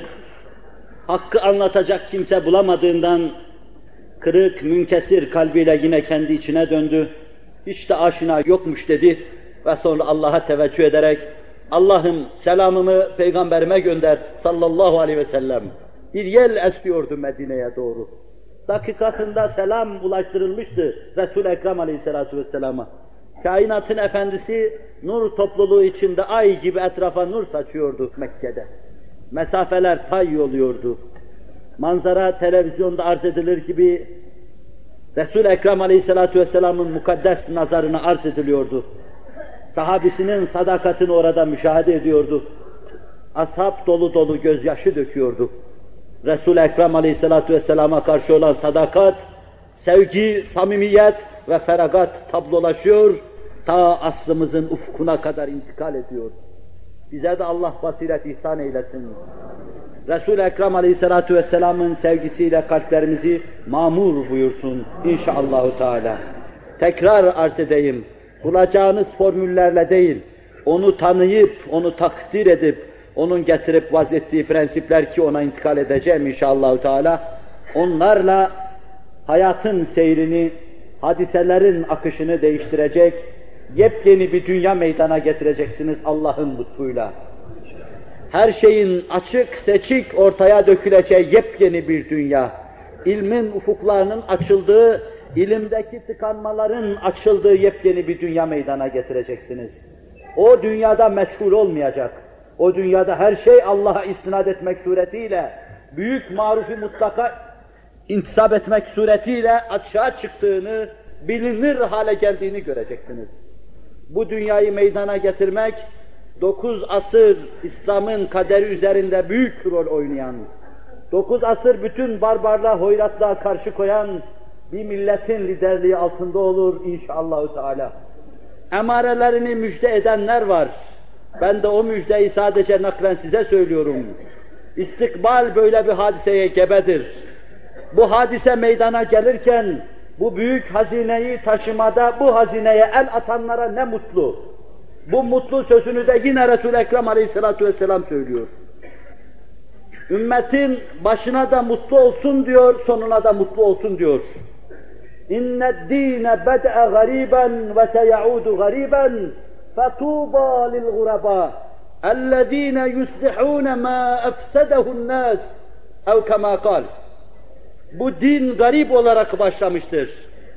Hakkı anlatacak kimse bulamadığından kırık, münkesir kalbiyle yine kendi içine döndü. Hiç de aşina yokmuş dedi ve sonra Allah'a teveccüh ederek Allah'ım selamımı Peygamberime gönder sallallahu aleyhi ve sellem. Bir yel esiyordu Medine'ye doğru. Dakikasında selam ulaştırılmıştı Resul-i Ekrem aleyhissalatu vesselama. Kainatın efendisi nur topluluğu içinde ay gibi etrafa nur saçıyordu Mekke'de. Mesafeler tay oluyordu. Manzara televizyonda arz edilir gibi Resul-i Ekrem aleyhissalatu vesselamın mukaddes nazarına arz ediliyordu. Sahabisinin sadakatini orada müşahede ediyordu. Ashab dolu dolu gözyaşı döküyordu. Resul-i Ekrem aleyhissalatu vesselama karşı olan sadakat, sevgi, samimiyet ve feragat tablolaşıyor, ta aslımızın ufkuna kadar intikal ediyor. Bize de Allah basiret ihsan eylesin. Resul-i Ekrem aleyhissalatu vesselamın sevgisiyle kalplerimizi mamur buyursun inşallahü teala. Tekrar arz edeyim, bulacağınız formüllerle değil, onu tanıyıp, onu takdir edip, onun getirip vazettiği prensipler ki ona intikal edeceğim inşallahü teala, onlarla hayatın seyrini, hadiselerin akışını değiştirecek, yepyeni bir dünya meydana getireceksiniz Allah'ın lütfuyla. Her şeyin açık seçik ortaya döküleceği yepyeni bir dünya, ilmin ufuklarının açıldığı, ilimdeki tıkanmaların açıldığı yepyeni bir dünya meydana getireceksiniz. O dünyada meşgul olmayacak, o dünyada her şey Allah'a istinad etmek suretiyle, büyük marufi mutlaka intisap etmek suretiyle açığa çıktığını, bilinir hale geldiğini göreceksiniz. Bu dünyayı meydana getirmek, dokuz asır İslam'ın kaderi üzerinde büyük rol oynayan, dokuz asır bütün barbarlığa, hoyratlığa karşı koyan bir milletin liderliği altında olur inşallahü teala. Emarelerini müjde edenler var. Ben de o müjdeyi sadece naklen size söylüyorum. İstikbal böyle bir hadiseye gebedir. Bu hadise meydana gelirken, bu büyük hazineyi taşımada bu hazineye el atanlara ne mutlu. Bu mutlu sözünü de yine Resul-i Ekrem aleyhissalatu vesselam söylüyor. Ümmetin başına da mutlu olsun diyor, sonuna da mutlu olsun diyor. İnned dîne bed'e gariben ve seyaudu gariben fetûbâ lil gurabâ ellezîne yuslihûne mâ efsedehu'n nâs ev kemâ kâl. Bu din garip olarak başlamıştır.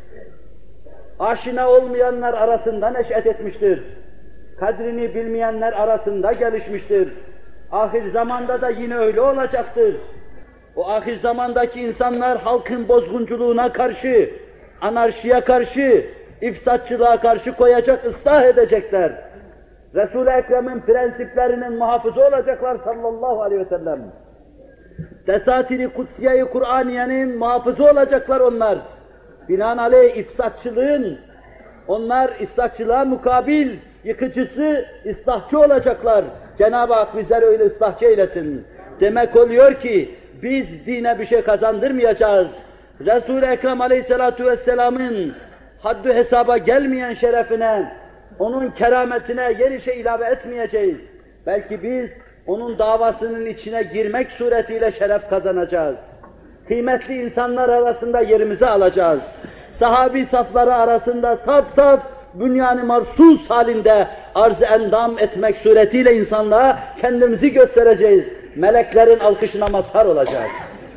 Aşina olmayanlar arasında neş'et etmiştir. Kadrini bilmeyenler arasında gelişmiştir. Ahir zamanda da yine öyle olacaktır. O ahir zamandaki insanlar halkın bozgunculuğuna karşı, anarşiye karşı, ifsatçılığa karşı koyacak, ıslah edecekler. Resul-i Ekrem'in prensiplerinin muhafızı olacaklar sallallahu aleyhi ve sellem. Desatiri Kutsiye-i Kur'aniye'nin muhafızı olacaklar onlar. Binaenaleyh ifsatçılığın, onlar ıslahçılığa mukabil, yıkıcısı, ıslahçı olacaklar. Cenab-ı Hak bizleri öyle ıslahçı eylesin. Demek oluyor ki, biz dine bir şey kazandırmayacağız. Resul-i Ekrem aleyhissalatu vesselamın haddü hesaba gelmeyen şerefine, onun kerametine yer işe ilave etmeyeceğiz. Belki biz onun davasının içine girmek suretiyle şeref kazanacağız. Kıymetli insanlar arasında yerimizi alacağız. Sahabi safları arasında saf saf, bünyan-ı marsus halinde arz-ı endam etmek suretiyle insanlığa kendimizi göstereceğiz. Meleklerin alkışına mazhar olacağız.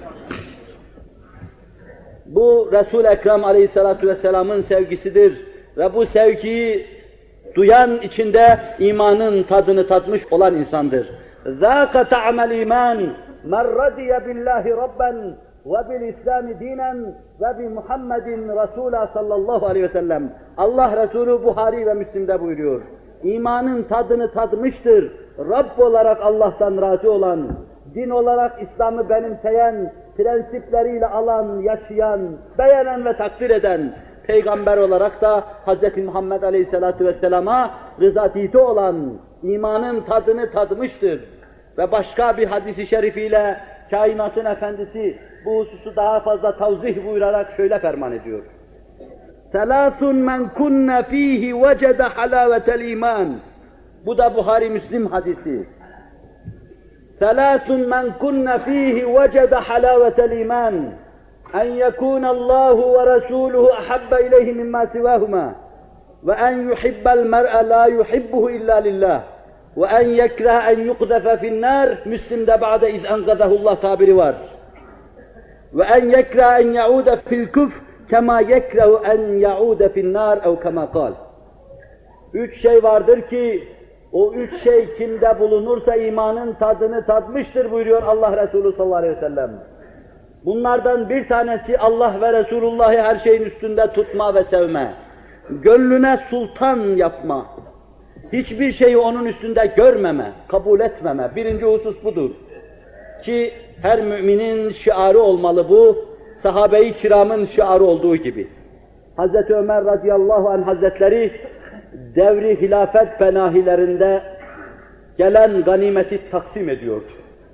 Bu Resul-i Ekrem aleyhissalatu vesselamın sevgisidir ve bu sevgiyi duyan içinde imanın tadını tatmış olan insandır. ذَاقَ تَعْمَ الْاِيمَانِ مَنْ رَضِيَ بِاللّٰهِ رَبًّا وَبِالْاِسْلَامِ دِينًا وَبِمُحَمَّدٍ رَسُولًا sallallahu aleyhi ve sellem. Allah Resulü Buhari ve Müslim'de buyuruyor. İmanın tadını tatmıştır. Rabb olarak Allah'tan razı olan, din olarak İslam'ı benimseyen, prensipleriyle alan, yaşayan, beğenen ve takdir eden, peygamber olarak da Hz. Muhammed Aleyhisselatü Vesselam'a rızatîti olan, imanın tadını tatmıştır. Ve başka bir hadis-i şerifiyle kainatın efendisi bu hususu daha fazla tavzih buyurarak şöyle ferman ediyor. Selâsun men kunne fîhî vecede halâvetel iman. Bu da Buhari Müslim hadisi. Selâsun men kunne fîhî vecede halâvetel iman. En yekûnallâhu ve resûluhu ahabbe ileyhi mimmâ sivâhumâ. Ve en yuhibbel mer'e lâ yuhibbuhu illâ lillah. Ve en yekrehe en yukdefe finnâr. Müslim'de ba'de iz engazahullah tabiri var. Ve en yekrehe en ya'ude fil küfr. Kema yekrehu en ya'ude finnâr ev kema kal. Üç şey vardır ki, o üç şey kimde bulunursa imanın tadını tatmıştır buyuruyor Allah Resulü sallallahu aleyhi ve sellem. Bunlardan bir tanesi Allah ve Resulullah'ı her şeyin üstünde tutma ve sevme. Gönlüne sultan yapma. Hiçbir şeyi onun üstünde görmeme, kabul etmeme. Birinci husus budur. Ki her müminin şiarı olmalı bu. Sahabe-i kiramın şiarı olduğu gibi. Hazreti Ömer radıyallahu anh hazretleri devri hilafet penahilerinde gelen ganimeti taksim ediyordu.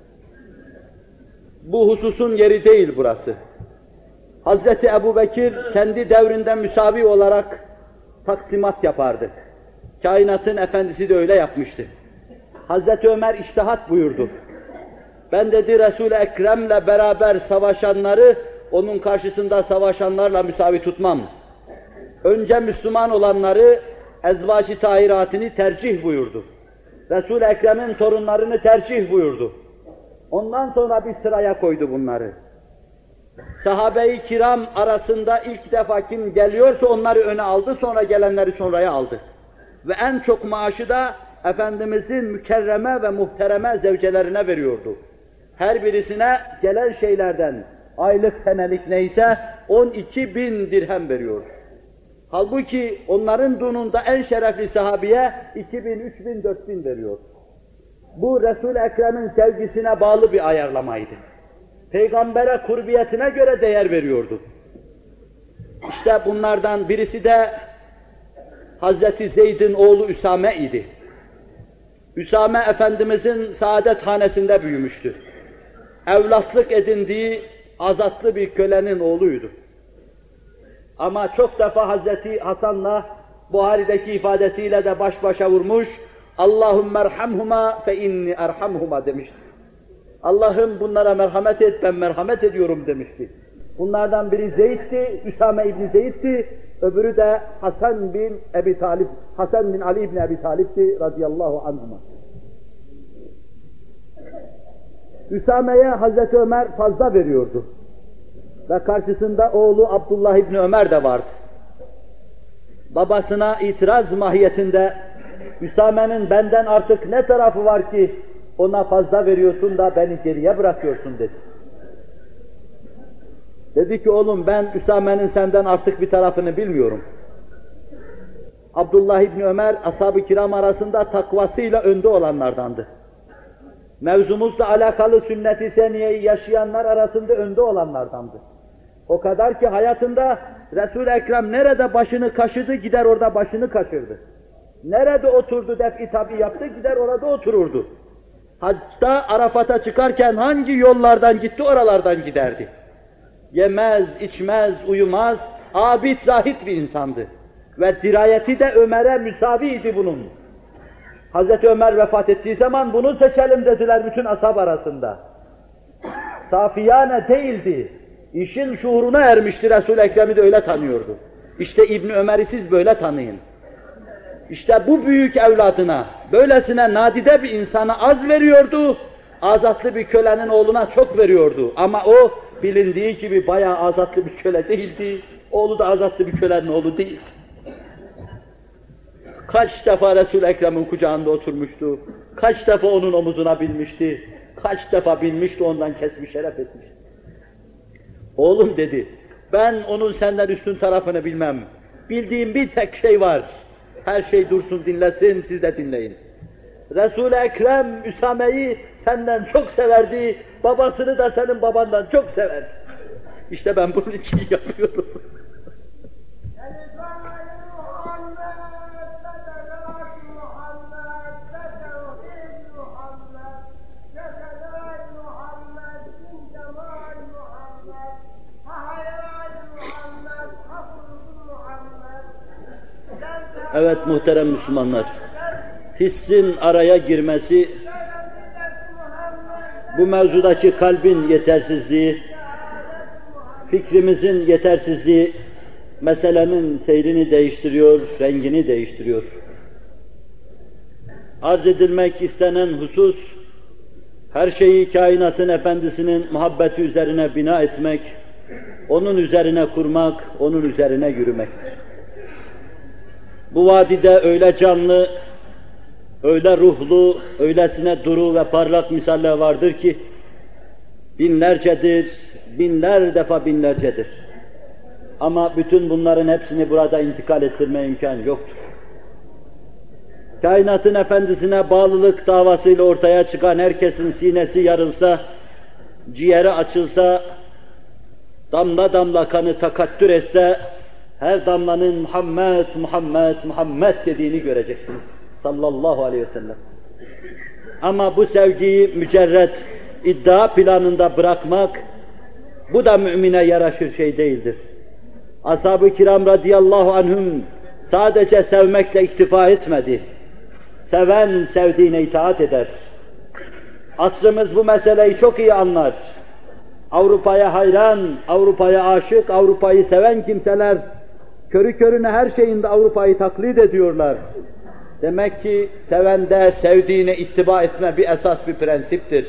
Bu hususun yeri değil burası. Hazreti Ebubekir kendi devrinde müsavi olarak taksimat yapardı. Kainatın efendisi de öyle yapmıştı. Hazreti Ömer içtihat buyurdu. Ben dedi Resul-i Ekrem'le beraber savaşanları onun karşısında savaşanlarla müsavi tutmam. Önce Müslüman olanları ezvac-ı tahiratını tercih buyurdu. Resul-i Ekrem'in torunlarını tercih buyurdu. Ondan sonra bir sıraya koydu bunları. Sahabe-i kiram arasında ilk defa kim geliyorsa onları öne aldı, sonra gelenleri sonraya aldı. Ve en çok maaşı da Efendimizin mükerreme ve muhtereme zevcelerine veriyordu. Her birisine gelen şeylerden aylık senelik neyse on iki bin dirhem veriyor. Halbuki onların dununda en şerefli sahabiye iki bin, üç bin, dört bin veriyor. Bu Resul-i Ekrem'in sevgisine bağlı bir ayarlamaydı. Peygambere kurbiyetine göre değer veriyordu. İşte bunlardan birisi de Hazreti Zeyd'in oğlu Üsame idi. Üsame Efendimizin saadet hanesinde büyümüştü. Evlatlık edindiği azatlı bir kölenin oğluydu. Ama çok defa Hazreti Hasan'la Buhari'deki ifadesiyle de baş başa vurmuş, Allahümme erhamhuma fe inni erhamhuma demişti. Allah'ım bunlara merhamet et, ben merhamet ediyorum demişti. Bunlardan biri Zeyd'ti, Üsame İbni Zeyd'ti, öbürü de Hasan bin Ebi Talib, Hasan bin Ali İbni Ebi Talib'ti radıyallahu anhuma. Üsame'ye Hazreti Ömer fazla veriyordu. Ve karşısında oğlu Abdullah İbni Ömer de vardı. Babasına itiraz mahiyetinde, Üsame'nin benden artık ne tarafı var ki ona fazla veriyorsun da beni geriye bırakıyorsun dedi. Dedi ki oğlum ben Üsame'nin senden artık bir tarafını bilmiyorum. Abdullah İbni Ömer ashab-ı kiram arasında takvasıyla önde olanlardandı. Mevzumuzla alakalı sünnet-i seniyeyi yaşayanlar arasında önde olanlardandı. O kadar ki hayatında Resul-i Ekrem nerede başını kaşıdı gider orada başını kaşırdı. Nerede oturdu def-i tabi yaptı gider orada otururdu. Hatta Arafat'a çıkarken hangi yollardan gitti oralardan giderdi. Yemez, içmez, uyumaz, abid, zahid bir insandı. Ve dirayeti de Ömer'e müsaviydi bunun. Hazreti Ömer vefat ettiği zaman bunu seçelim dediler bütün ashab arasında. Safiyane değildi. İşin şuuruna ermişti, Resul-i Ekrem'i de öyle tanıyordu. İşte İbn Ömer'i siz böyle tanıyın. İşte bu büyük evladına, böylesine nadide bir insana az veriyordu, azatlı bir kölenin oğluna çok veriyordu. Ama o bilindiği gibi bayağı azatlı bir köle değildi, oğlu da azatlı bir kölenin oğlu değildi. Kaç defa Resul-i Ekrem'in kucağında oturmuştu, kaç defa onun omuzuna binmişti, kaç defa binmişti ondan kesmiş şeref etmişti. Oğlum dedi, ben onun senden üstün tarafını bilmem, bildiğim bir tek şey var, her şey dursun dinlesin, siz de dinleyin. Resul-i Ekrem Üsame'yi senden çok severdi, babasını da senin babandan çok severdi. İşte ben bunun için yapıyorum. Evet muhterem Müslümanlar, hissin araya girmesi, bu mevzudaki kalbin yetersizliği, fikrimizin yetersizliği, meselenin seyrini değiştiriyor, rengini değiştiriyor. Arz edilmek istenen husus, her şeyi kainatın efendisinin muhabbeti üzerine bina etmek, onun üzerine kurmak, onun üzerine yürümektir. Bu vadide öyle canlı, öyle ruhlu, öylesine duru ve parlak misaller vardır ki, binlercedir, binler defa binlercedir. Ama bütün bunların hepsini burada intikal ettirme imkan yoktur. Kainatın efendisine bağlılık davasıyla ortaya çıkan herkesin sinesi yarılsa, ciğeri açılsa, damla damla kanı takattür etse, her damlanın Muhammed, Muhammed, Muhammed dediğini göreceksiniz. Sallallahu aleyhi ve sellem. Ama bu sevgiyi mücerret iddia planında bırakmak, bu da mümine yaraşır şey değildir. Ashab-ı kiram radıyallahu anhum sadece sevmekle iktifa etmedi. Seven sevdiğine itaat eder. Asrımız bu meseleyi çok iyi anlar. Avrupa'ya hayran, Avrupa'ya aşık, Avrupa'yı seven kimseler körü körüne her şeyinde Avrupa'yı taklit ediyorlar. Demek ki sevende sevdiğine ittiba etme bir esas bir prensiptir.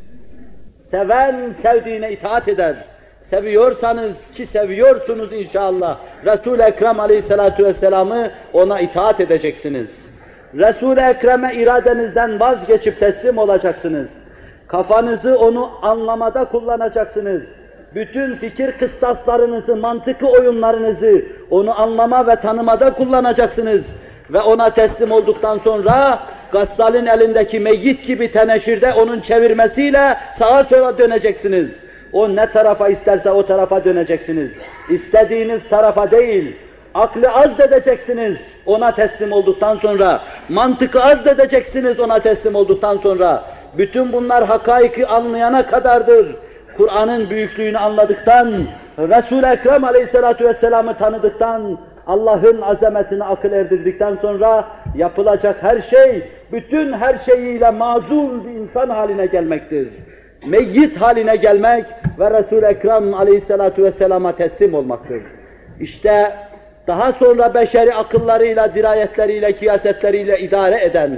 Seven sevdiğine itaat eder. Seviyorsanız ki seviyorsunuz inşallah, Resul-i Ekrem aleyhissalatu vesselam'ı ona itaat edeceksiniz. Resul-i Ekrem'e iradenizden vazgeçip teslim olacaksınız. Kafanızı onu anlamada kullanacaksınız. Bütün fikir kıstaslarınızı, mantıkı oyunlarınızı onu anlama ve tanımada kullanacaksınız. Ve ona teslim olduktan sonra gassalin elindeki meyyit gibi teneşirde onun çevirmesiyle sağa sola döneceksiniz. O ne tarafa isterse o tarafa döneceksiniz. İstediğiniz tarafa değil, aklı azdedeceksiniz ona teslim olduktan sonra, mantıkı azdedeceksiniz ona teslim olduktan sonra. Bütün bunlar hakaiki anlayana kadardır. Kur'an'ın büyüklüğünü anladıktan, Resul-i Ekrem aleyhissalatu vesselam'ı tanıdıktan, Allah'ın azametini akıl erdirdikten sonra yapılacak her şey, bütün her şeyiyle mazul bir insan haline gelmektir. Meyyit haline gelmek ve Resul-i Ekrem aleyhissalatu vesselama teslim olmaktır. İşte daha sonra beşeri akıllarıyla, dirayetleriyle, kiyasetleriyle idare eden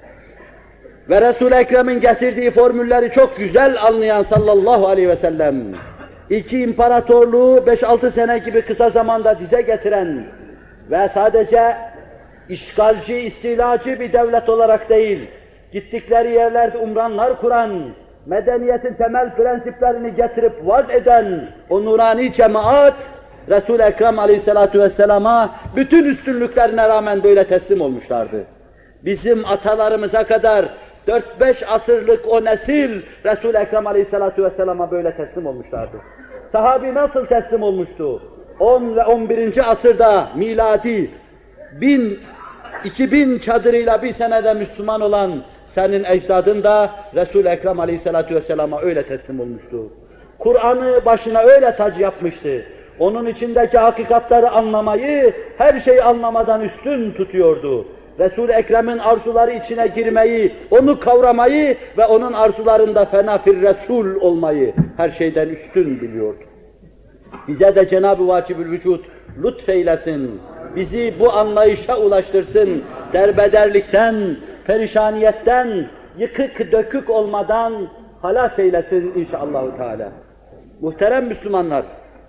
ve Resul-i Ekrem'in getirdiği formülleri çok güzel anlayan sallallahu aleyhi ve sellem, iki imparatorluğu beş altı sene gibi kısa zamanda dize getiren ve sadece işgalci, istilacı bir devlet olarak değil, gittikleri yerlerde umranlar kuran, medeniyetin temel prensiplerini getirip vaz eden o nurani cemaat, Resul-i Ekrem aleyhissalatu vesselama bütün üstünlüklerine rağmen böyle teslim olmuşlardı. Bizim atalarımıza kadar dört beş asırlık o nesil Resul-i Ekrem aleyhissalatu vesselama böyle teslim olmuşlardı. Sahabi nasıl teslim olmuştu? on ve on birinci asırda miladi bin, iki bin çadırıyla bir senede Müslüman olan senin ecdadın da Resul-i Ekrem aleyhissalatu vesselama öyle teslim olmuştu. Kur'an'ı başına öyle tac yapmıştı. Onun içindeki hakikatleri anlamayı her şeyi anlamadan üstün tutuyordu. Resul-i Ekrem'in arzuları içine girmeyi, onu kavramayı ve onun arzularında fenafir Resul olmayı her şeyden üstün biliyordu. Bize de Cenab-ı Vacibül Vücud lütfeylesin, bizi bu anlayışa ulaştırsın, derbederlikten, perişaniyetten, yıkık dökük olmadan halas eylesin inşallah Teala. Muhterem Müslümanlar,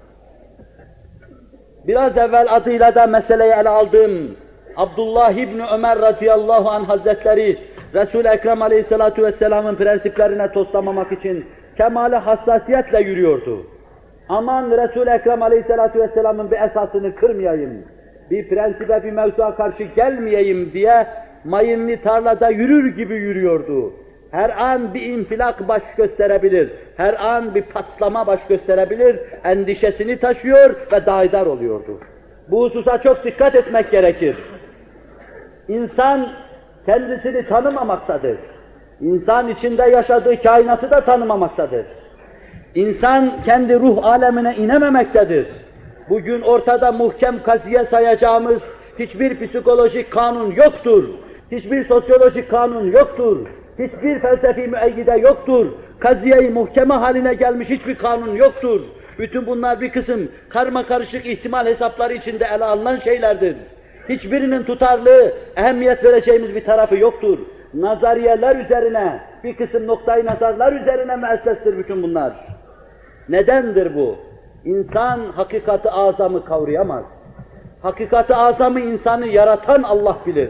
biraz evvel adıyla da meseleyi ele aldığım Abdullah İbni Ömer radıyallahu anh hazretleri Resul-i Ekrem aleyhissalatu vesselamın prensiplerine toslamamak için kemale hassasiyetle yürüyordu. Aman Resul-i Ekrem aleyhissalatu vesselamın bir esasını kırmayayım, bir prensibe, bir mevzuya karşı gelmeyeyim diye mayınlı tarlada yürür gibi yürüyordu. Her an bir infilak baş gösterebilir, her an bir patlama baş gösterebilir, endişesini taşıyor ve daidar oluyordu. Bu hususa çok dikkat etmek gerekir. İnsan kendisini tanımamaktadır. İnsan içinde yaşadığı kainatı da tanımamaktadır. İnsan kendi ruh alemine inememektedir. Bugün ortada muhkem kaziye sayacağımız hiçbir psikolojik kanun yoktur. Hiçbir sosyolojik kanun yoktur. Hiçbir felsefi müeyyide yoktur. Kaziye-i muhkeme haline gelmiş hiçbir kanun yoktur. Bütün bunlar bir kısım karma karışık ihtimal hesapları içinde ele alınan şeylerdir. Hiçbirinin tutarlı, ehemmiyet vereceğimiz bir tarafı yoktur. Nazariyeler üzerine, bir kısım noktayı nazarlar üzerine müessestir bütün bunlar. Nedendir bu? İnsan hakikati azamı kavrayamaz. Hakikati azamı insanı yaratan Allah bilir.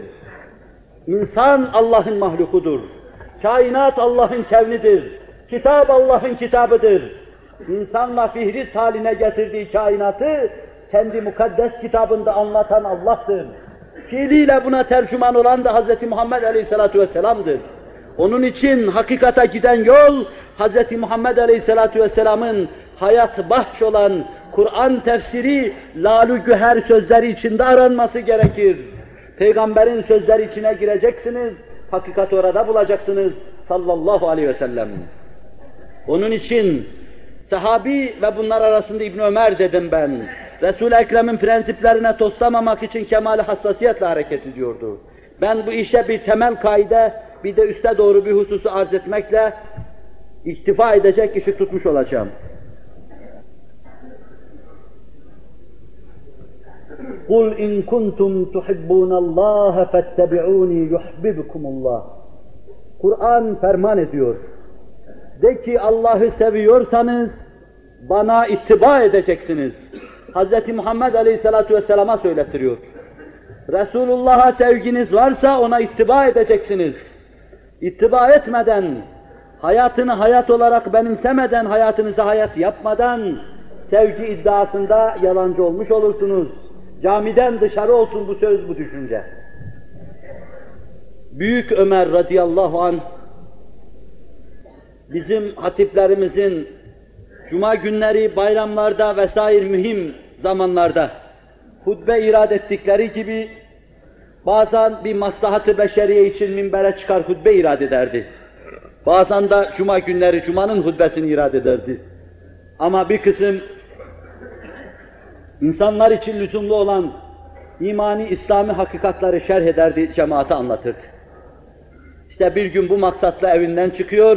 İnsan Allah'ın mahlukudur. Kainat Allah'ın kevnidir. Kitap Allah'ın kitabıdır. İnsanla fihrist haline getirdiği kainatı kendi mukaddes kitabında anlatan Allah'tır. Fiiliyle buna tercüman olan da Hz. Muhammed Aleyhisselatü Vesselam'dır. Onun için hakikata giden yol, Hz. Muhammed Aleyhisselatü Vesselam'ın hayat bahş olan Kur'an tefsiri, lal-ü güher sözleri içinde aranması gerekir. Peygamberin sözleri içine gireceksiniz, hakikati orada bulacaksınız sallallahu aleyhi ve sellem. Onun için sahabi ve bunlar arasında İbn Ömer dedim ben. Resul-i Ekrem'in prensiplerine toslamamak için kemâli hassasiyetle hareket ediyordu. Ben bu işe bir temel kaide, bir de üste doğru bir hususu arz etmekle iktifa edecek işi tutmuş olacağım. قُلْ اِنْ كُنْتُمْ تُحِبُّونَ اللّٰهَ فَاتَّبِعُونِي يُحْبِبْكُمُ اللّٰهِ. Kur'an ferman ediyor. De ki Allah'ı seviyorsanız bana ittiba edeceksiniz. Hz. Muhammed Aleyhisselatü Vesselam'a söylettiriyor. Resulullah'a sevginiz varsa ona ittiba edeceksiniz. İttiba etmeden, hayatını hayat olarak benimsemeden, hayatınızı hayat yapmadan sevgi iddiasında yalancı olmuş olursunuz. Camiden dışarı olsun bu söz, bu düşünce. Büyük Ömer radıyallahu anh, bizim hatiplerimizin cuma günleri, bayramlarda vesaire mühim zamanlarda hutbe irad ettikleri gibi bazen bir maslahat-ı beşeriye için minbere çıkar hutbe irad ederdi. Bazen de cuma günleri cumanın hutbesini irad ederdi. Ama bir kısım insanlar için lüzumlu olan imani, İslami hakikatları şerh ederdi, cemaate anlatırdı. İşte bir gün bu maksatla evinden çıkıyor,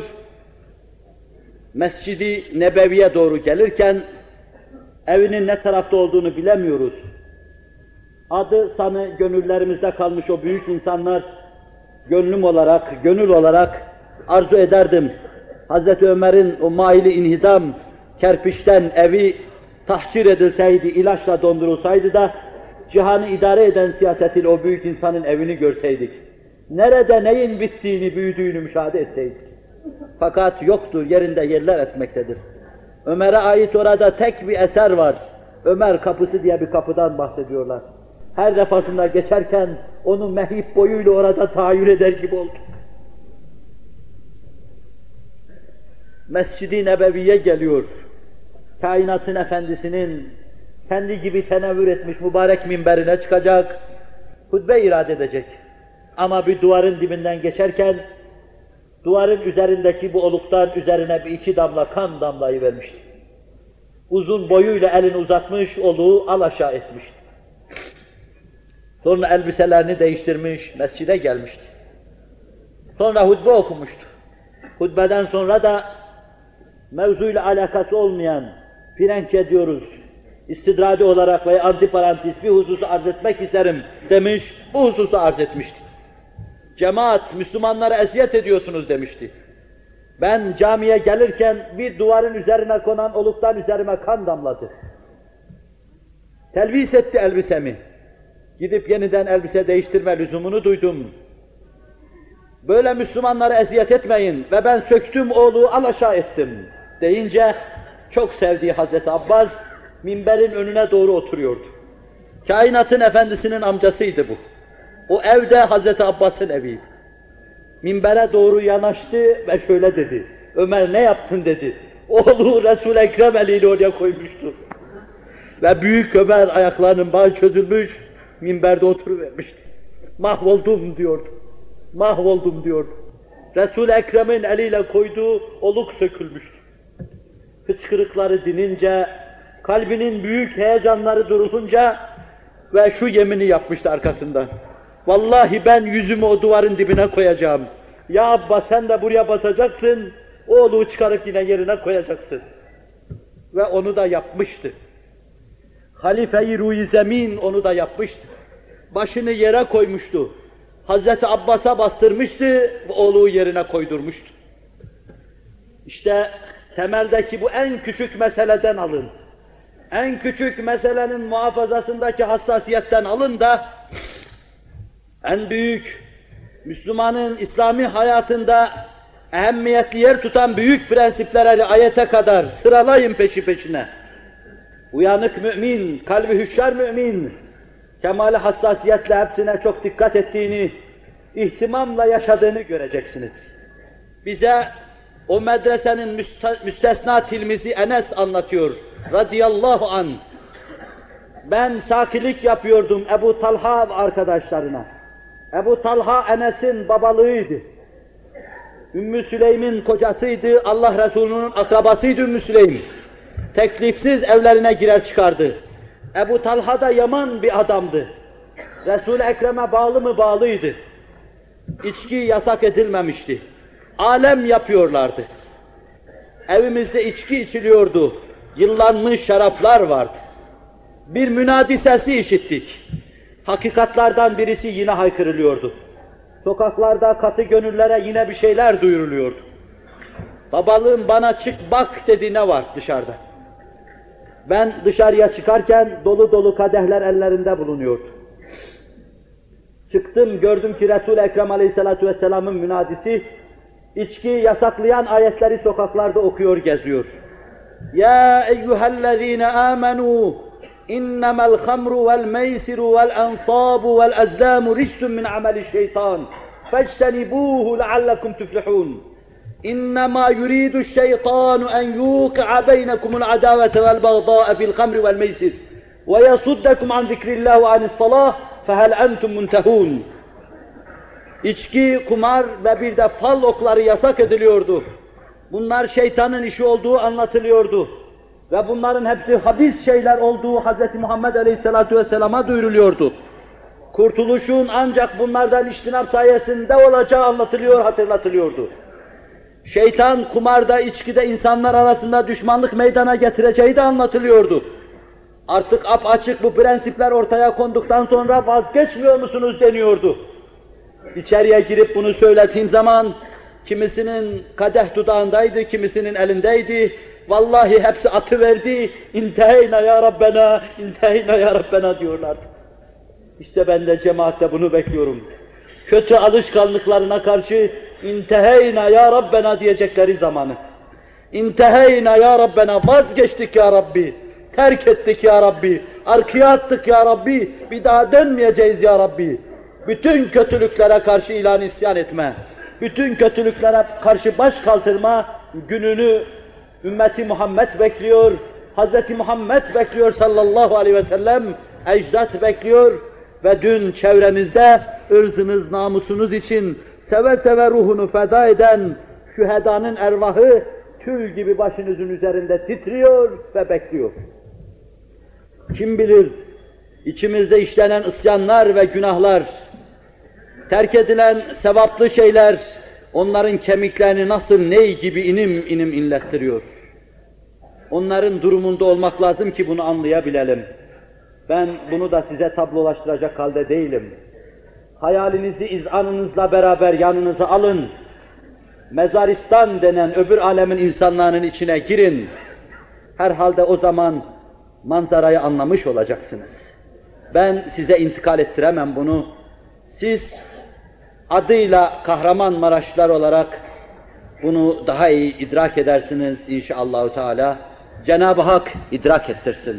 Mescid-i Nebevi'ye doğru gelirken evinin ne tarafta olduğunu bilemiyoruz. Adı sanı gönüllerimizde kalmış o büyük insanlar, gönlüm olarak, gönül olarak arzu ederdim. Hazreti Ömer'in o maili inhidam, kerpiçten evi tahcir edilseydi, ilaçla dondurulsaydı da cihanı idare eden siyasetin o büyük insanın evini görseydik. Nerede neyin bittiğini, büyüdüğünü müşahede etseydik. Fakat yoktur, yerinde yerler etmektedir. Ömer'e ait orada tek bir eser var. Ömer kapısı diye bir kapıdan bahsediyorlar. Her defasında geçerken onun mehip boyuyla orada tahayyül eder gibi oldu. Mescid-i Nebevi'ye geliyor. Kainatın efendisinin kendi gibi tenevvür etmiş mübarek minberine çıkacak, hutbe irad edecek. Ama bir duvarın dibinden geçerken, duvarın üzerindeki bu oluktan üzerine bir iki damla kan damlayıvermişti. Uzun boyuyla elini uzatmış, oluğu alaşağı etmişti. Sonra elbiselerini değiştirmiş, mescide gelmişti. Sonra hutbe okumuştu. Hutbeden sonra da mevzuyla alakası olmayan, Frenkçe diyoruz, istidradi olarak veya antiparantez bir hususu arz etmek isterim demiş, bu hususu arz etmişti. Cemaat, Müslümanlara eziyet ediyorsunuz demişti. Ben camiye gelirken bir duvarın üzerine konan oluktan üzerime kan damladı. Telvis etti elbisemi. Gidip yeniden elbise değiştirme lüzumunu duydum. Böyle Müslümanlara eziyet etmeyin ve ben söktüm oğlu alaşağı ettim deyince çok sevdiği Hazreti Abbas minberin önüne doğru oturuyordu. Kainatın efendisinin amcasıydı bu. O evde Hazreti Abbas'ın eviydi. Minbere doğru yanaştı ve şöyle dedi. Ömer ne yaptın dedi. Oğlu Resul-i Ekrem eliyle oraya koymuştu. Ve büyük Ömer ayaklarının bağı çözülmüş, minberde oturuvermişti. Mahvoldum diyordu. Mahvoldum diyordu. Resul-i Ekrem'in eliyle koyduğu oluk sökülmüştü. Hıçkırıkları dinince, kalbinin büyük heyecanları durulunca ve şu yemini yapmıştı arkasından. Vallahi ben yüzümü o duvarın dibine koyacağım. Ya Abbas sen de buraya basacaksın, oğlu çıkarıp yine yerine koyacaksın. Ve onu da yapmıştı. Halife-i Ruh-i Zemin onu da yapmıştı. Başını yere koymuştu. Hazreti Abbas'a bastırmıştı ve oğlu yerine koydurmuştu. İşte temeldeki bu en küçük meseleden alın. En küçük meselenin muhafazasındaki hassasiyetten alın da en büyük Müslümanın İslami hayatında ehemmiyetli yer tutan büyük prensiplere riayete kadar sıralayın peşi peşine. Uyanık mümin, kalbi hüşyar mümin, kemal-i hassasiyetle hepsine çok dikkat ettiğini, ihtimamla yaşadığını göreceksiniz. Bize o medresenin müstesna tilmizi Enes anlatıyor, radıyallahu anh. Ben sakilik yapıyordum Ebu Talha arkadaşlarına. Ebu Talha Enes'in babalığıydı. Ümmü Süleym'in kocasıydı, Allah Resulü'nün akrabasıydı Ümmü Süleym. Teklifsiz evlerine girer çıkardı. Ebu Talha da yaman bir adamdı. Resul-i Ekrem'e bağlı mı bağlıydı. İçki yasak edilmemişti. Alem yapıyorlardı. Evimizde içki içiliyordu. Yıllanmış şaraplar vardı. Bir münadi sesi işittik. Hakikatlardan birisi yine haykırılıyordu. Sokaklarda katı gönüllere yine bir şeyler duyuruluyordu. Babalığım bana çık bak dedi, ne var dışarıda. Ben dışarıya çıkarken dolu dolu kadehler ellerinde bulunuyordu. Çıktım, gördüm ki Resul-i Ekrem Aleyhisselatü Vesselam'ın münadisi içki yasaklayan ayetleri sokaklarda okuyor, geziyor. Ya eyyühellezine amenu innemel hamru vel meysiru vel ensabu vel azlamu ricsun min ameli şeytan fectenibuhu leallekum tuflihun. İnnemâ yuridu şeytanu en yuqi'a beynekumul adavete vel bagdâe fil hamri vel meysir ve yasuddakum an zikrillah ve anis salah fehel entum muntehun. İçki, kumar ve bir de fal okları yasak ediliyordu. Bunlar şeytanın işi olduğu anlatılıyordu. Ve bunların hepsi habis şeyler olduğu Hz. Muhammed Aleyhisselatü Vesselam'a duyuruluyordu. Kurtuluşun ancak bunlardan içtinap sayesinde olacağı anlatılıyor, hatırlatılıyordu. Şeytan kumarda, içkide insanlar arasında düşmanlık meydana getireceği de anlatılıyordu. Artık apaçık bu prensipler ortaya konduktan sonra vazgeçmiyor musunuz deniyordu. İçeriye girip bunu söylediğim zaman kimisinin kadeh dudağındaydı, kimisinin elindeydi. Vallahi hepsi atıverdi. İnteheyna ya Rabbena, inteheyna ya Rabbena diyorlardı. İşte ben de cemaatte bunu bekliyorum. Kötü alışkanlıklarına karşı inteheyna ya Rabbena diyecekleri zamanı. İnteheyna ya Rabbena, vazgeçtik ya Rabbi, terk ettik ya Rabbi, arkaya attık ya Rabbi, bir daha dönmeyeceğiz ya Rabbi. Bütün kötülüklere karşı ilan isyan etme, bütün kötülüklere karşı baş kaldırma gününü ümmeti Muhammed bekliyor, Hz. Muhammed bekliyor sallallahu aleyhi ve sellem, ecdat bekliyor ve dün çevremizde ırzınız, namusunuz için seve seve ruhunu feda eden şühedanın ervahı tül gibi başınızın üzerinde titriyor ve bekliyor. Kim bilir içimizde işlenen isyanlar ve günahlar, terk edilen sevaplı şeyler, onların kemiklerini nasıl ney gibi inim inim inlettiriyor. Onların durumunda olmak lazım ki bunu anlayabilelim. Ben bunu da size tablolaştıracak halde değilim. Hayalinizi izanınızla beraber yanınıza alın. Mezaristan denen öbür alemin insanlarının içine girin. Herhalde o zaman manzarayı anlamış olacaksınız. Ben size intikal ettiremem bunu. Siz adıyla Kahramanmaraşlılar olarak bunu daha iyi idrak edersiniz inşallahü teala. Cenab-ı Hak idrak ettirsin.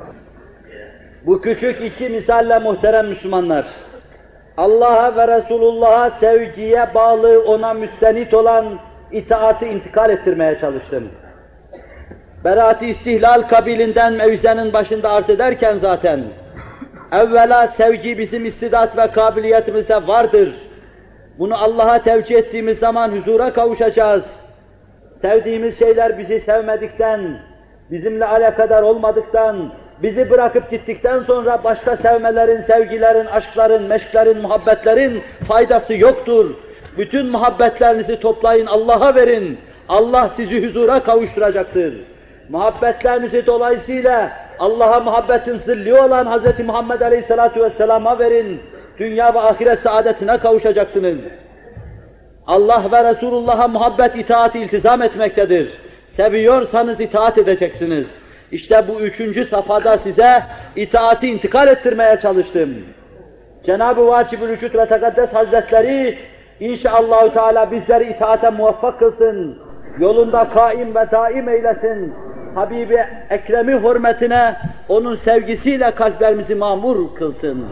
Bu küçük iki misalle muhterem Müslümanlar, Allah'a ve Resulullah'a sevgiye bağlı, ona müstenit olan itaatı intikal ettirmeye çalıştım. Beraat-i istihlal kabilinden mevzenin başında arz ederken zaten, evvela sevgi bizim istidat ve kabiliyetimizde vardır. Bunu Allah'a tevcih ettiğimiz zaman huzura kavuşacağız. Sevdiğimiz şeyler bizi sevmedikten, bizimle alakadar olmadıktan, bizi bırakıp gittikten sonra başka sevmelerin, sevgilerin, aşkların, meşklerin, muhabbetlerin faydası yoktur. Bütün muhabbetlerinizi toplayın, Allah'a verin. Allah sizi huzura kavuşturacaktır. Muhabbetlerinizi dolayısıyla Allah'a muhabbetin zilli olan Hz. Muhammed Aleyhisselatü Vesselam'a verin. Dünya ve ahiret saadetine kavuşacaksınız. Allah ve Resulullah'a muhabbet, itaat, iltizam etmektedir. Seviyorsanız itaat edeceksiniz. İşte bu üçüncü safhada size itaati intikal ettirmeye çalıştım. Cenab-ı Vacib-ül Vücud ve Tekaddes Hazretleri inşallahü teala bizleri itaate muvaffak kılsın. Yolunda kaim ve daim eylesin. Habibi Ekrem'i hürmetine, onun sevgisiyle kalplerimizi mamur kılsın.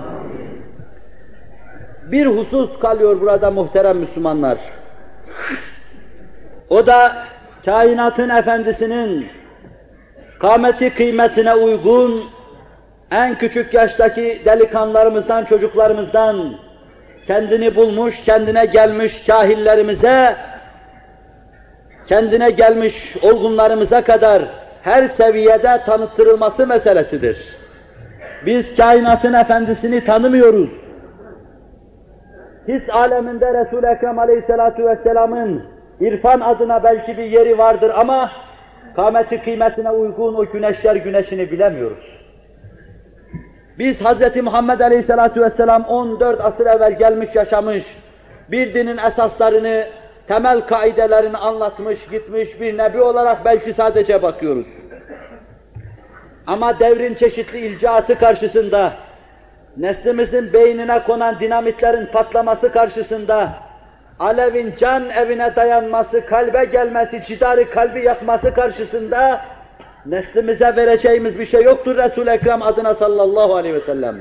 Bir husus kalıyor burada muhterem Müslümanlar. O da kainatın efendisinin kâmeti kıymetine uygun en küçük yaştaki delikanlılarımızdan, çocuklarımızdan kendini bulmuş, kendine gelmiş kahillerimize, kendine gelmiş olgunlarımıza kadar her seviyede tanıttırılması meselesidir. Biz kainatın efendisini tanımıyoruz. His aleminde Resul-i Ekrem Aleyhisselatü Vesselam'ın irfan adına belki bir yeri vardır ama kâmeti kıymetine uygun o güneşler güneşini bilemiyoruz. Biz Hz. Muhammed Aleyhisselatü Vesselam on dört asır evvel gelmiş yaşamış, bir dinin esaslarını, temel kaidelerini anlatmış gitmiş bir nebi olarak belki sadece bakıyoruz. Ama devrin çeşitli ilcaatı karşısında, neslimizin beynine konan dinamitlerin patlaması karşısında, alevin can evine dayanması, kalbe gelmesi, cidarı kalbi yakması karşısında neslimize vereceğimiz bir şey yoktur Resul-i Ekrem adına sallallahu aleyhi ve sellem.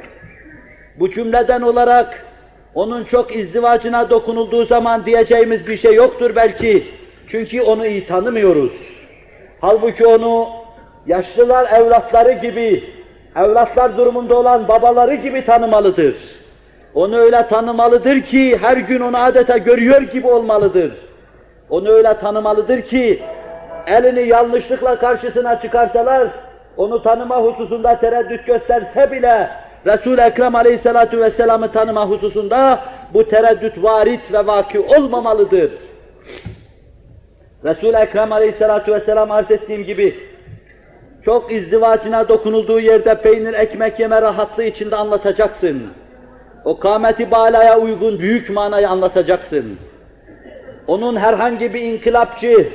Bu cümleden olarak onun çok izdivacına dokunulduğu zaman diyeceğimiz bir şey yoktur belki. Çünkü onu iyi tanımıyoruz. Halbuki onu yaşlılar evlatları gibi, evlatlar durumunda olan babaları gibi tanımalıdır. Onu öyle tanımalıdır ki her gün onu adeta görüyor gibi olmalıdır. Onu öyle tanımalıdır ki elini yanlışlıkla karşısına çıkarsalar, onu tanıma hususunda tereddüt gösterse bile Resul-i Ekrem Aleyhisselatü Vesselam'ı tanıma hususunda bu tereddüt varit ve vaki olmamalıdır. Resul-i Ekrem Aleyhisselatü Vesselam arz ettiğim gibi çok izdivacına dokunulduğu yerde peynir ekmek yeme rahatlığı içinde anlatacaksın. O kâmeti bâlaya uygun büyük manayı anlatacaksın. Onun herhangi bir inkılapçı,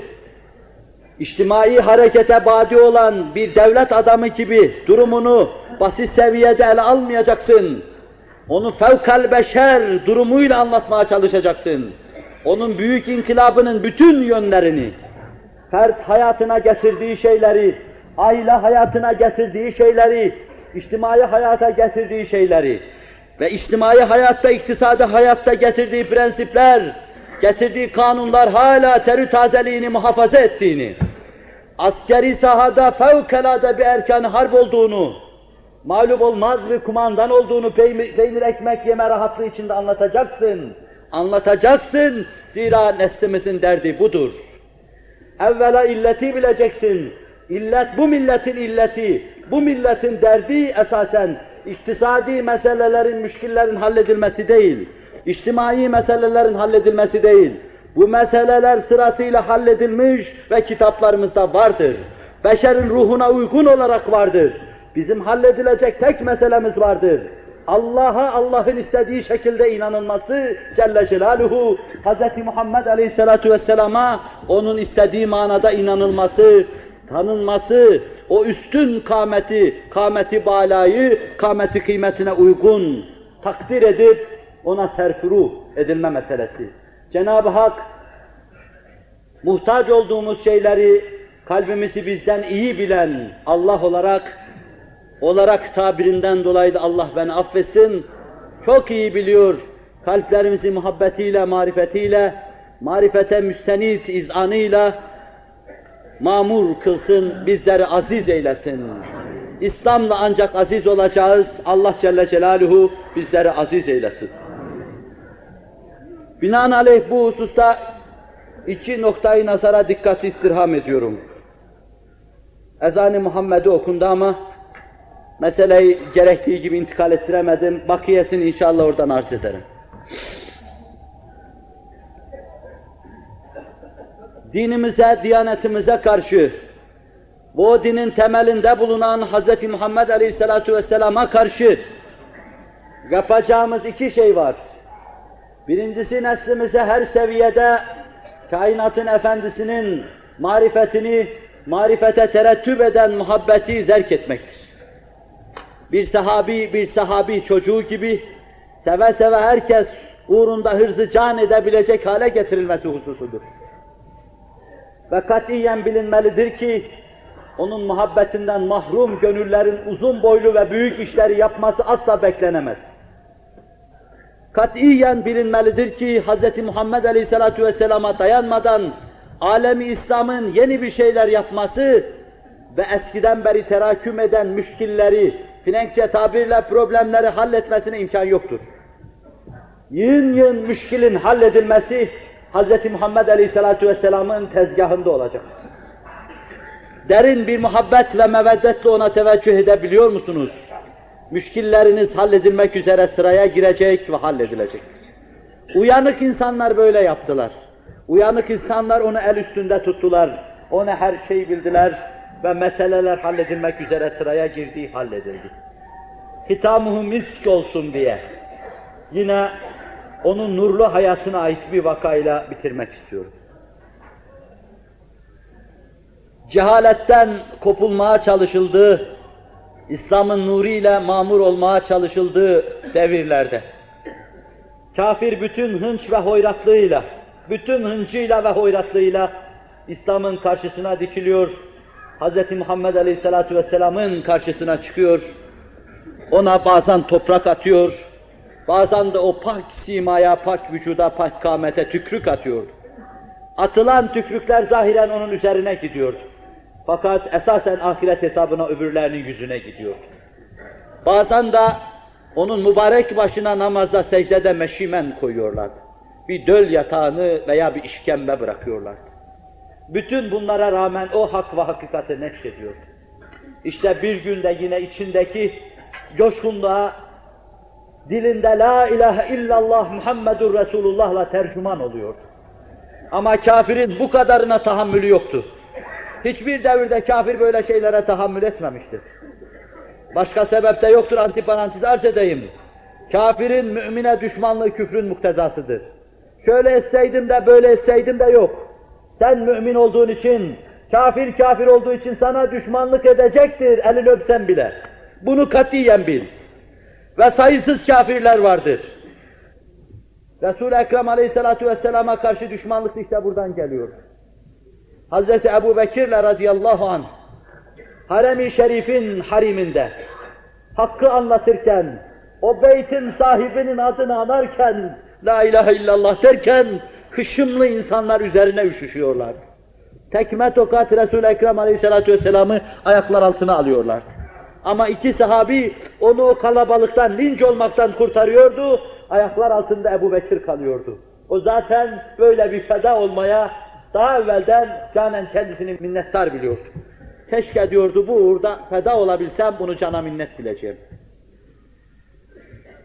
içtimai harekete badi olan bir devlet adamı gibi durumunu basit seviyede ele almayacaksın. Onu fevkal beşer durumuyla anlatmaya çalışacaksın. Onun büyük inkılabının bütün yönlerini, fert hayatına getirdiği şeyleri, aile hayatına getirdiği şeyleri, içtimai hayata getirdiği şeyleri ve içtimai hayatta, iktisadi hayatta getirdiği prensipler, getirdiği kanunlar hala terü tazeliğini muhafaza ettiğini, askeri sahada fevkalade bir erkan harp olduğunu, mağlup olmaz bir kumandan olduğunu peynir, peynir ekmek yeme rahatlığı içinde anlatacaksın. Anlatacaksın, zira neslimizin derdi budur. Evvela illeti bileceksin. İllet bu milletin illeti, bu milletin derdi esasen iktisadi meselelerin, müşkillerin halledilmesi değil, içtimai meselelerin halledilmesi değil. Bu meseleler sırasıyla halledilmiş ve kitaplarımızda vardır. Beşerin ruhuna uygun olarak vardır. Bizim halledilecek tek meselemiz vardır. Allah'a Allah'ın istediği şekilde inanılması Celle Celaluhu, Hz. Muhammed Aleyhisselatu Vesselam'a onun istediği manada inanılması, tanınması, o üstün kâmeti, kâmeti bâlayı, kâmeti kıymetine uygun takdir edip ona serfuru edilme meselesi. Cenab-ı Hak muhtaç olduğumuz şeyleri kalbimizi bizden iyi bilen Allah olarak olarak tabirinden dolayı da Allah beni affetsin, çok iyi biliyor, kalplerimizi muhabbetiyle, marifetiyle, marifete müstenit izanıyla mamur kılsın, bizleri aziz eylesin. İslam'la ancak aziz olacağız, Allah Celle Celaluhu bizleri aziz eylesin. Binaenaleyh bu hususta iki noktayı nazara dikkati istirham ediyorum. Ezan-ı Muhammed'i okundu ama meseleyi gerektiği gibi intikal ettiremedim. Bakiyesini inşallah oradan arz ederim. Dinimize, diyanetimize karşı, bu dinin temelinde bulunan Hz. Muhammed Aleyhisselatu Vesselam'a karşı yapacağımız iki şey var. Birincisi, neslimize her seviyede kainatın efendisinin marifetini, marifete terettüp eden muhabbeti zerk etmektir. Bir sahabi, bir sahabi çocuğu gibi seve seve herkes uğrunda hırzı can edebilecek hale getirilmesi hususudur. Ve katiyen bilinmelidir ki, onun muhabbetinden mahrum gönüllerin uzun boylu ve büyük işleri yapması asla beklenemez. Katiyen bilinmelidir ki, Hz. Muhammed Aleyhisselatü Vesselam'a dayanmadan, alemi İslam'ın yeni bir şeyler yapması ve eskiden beri teraküm eden müşkilleri, Frenkçe tabirle problemleri halletmesine imkan yoktur. Yığın yığın müşkilin halledilmesi, Hz. Muhammed Aleyhisselatü Vesselam'ın tezgahında olacak. Derin bir muhabbet ve meveddetle ona teveccüh edebiliyor musunuz? Müşkilleriniz halledilmek üzere sıraya girecek ve halledilecektir. Uyanık insanlar böyle yaptılar. Uyanık insanlar onu el üstünde tuttular. Ona her şeyi bildiler ve meseleler halledilmek üzere sıraya girdiği halledildi. Hitamuhu misk olsun diye yine onun nurlu hayatına ait bir vakayla bitirmek istiyorum. Cehaletten kopulmaya çalışıldığı, İslam'ın nuruyla mamur olmaya çalışıldığı devirlerde, kafir bütün hınç ve hoyratlığıyla, bütün hıncıyla ve hoyratlığıyla İslam'ın karşısına dikiliyor, Hz. Muhammed Aleyhisselatü Vesselam'ın karşısına çıkıyor, ona bazen toprak atıyor, bazen de o pak simaya, pak vücuda, pak kâmete tükrük atıyor. Atılan tükrükler zahiren onun üzerine gidiyor. Fakat esasen ahiret hesabına öbürlerinin yüzüne gidiyor. Bazen de onun mübarek başına namazda, secdede meşimen koyuyorlar. Bir döl yatağını veya bir işkembe bırakıyorlar. Bütün bunlara rağmen o hak ve hakikati neşrediyor. İşte bir günde yine içindeki coşkunluğa, dilinde la ilahe illallah Muhammedur Resulullah'la tercüman oluyor. Ama kafirin bu kadarına tahammülü yoktu. Hiçbir devirde kafir böyle şeylere tahammül etmemiştir. Başka sebep de yoktur, antiparantez arz edeyim. Kafirin mümine düşmanlığı küfrün muktezasıdır. Şöyle etseydim de böyle etseydim de yok. Sen mümin olduğun için, kafir kafir olduğu için sana düşmanlık edecektir, elini öpsen bile. Bunu katiyen bil. Ve sayısız kafirler vardır. Resul-i Ekrem Aleyhisselatü Vesselam'a karşı düşmanlık işte buradan geliyor. Hazreti Ebu Bekir'le radıyallahu anh, harem-i şerifin hariminde, hakkı anlatırken, o beytin sahibinin adını anarken, la ilahe illallah derken, hışımlı insanlar üzerine üşüşüyorlar. Tekme tokat Resul-i Ekrem Aleyhisselatü Vesselam'ı ayaklar altına alıyorlar. Ama iki sahabi onu o kalabalıktan, linç olmaktan kurtarıyordu, ayaklar altında Ebu Bekir kalıyordu. O zaten böyle bir feda olmaya daha evvelden canen kendisini minnettar biliyordu. Keşke diyordu bu uğurda feda olabilsem bunu cana minnet bileceğim.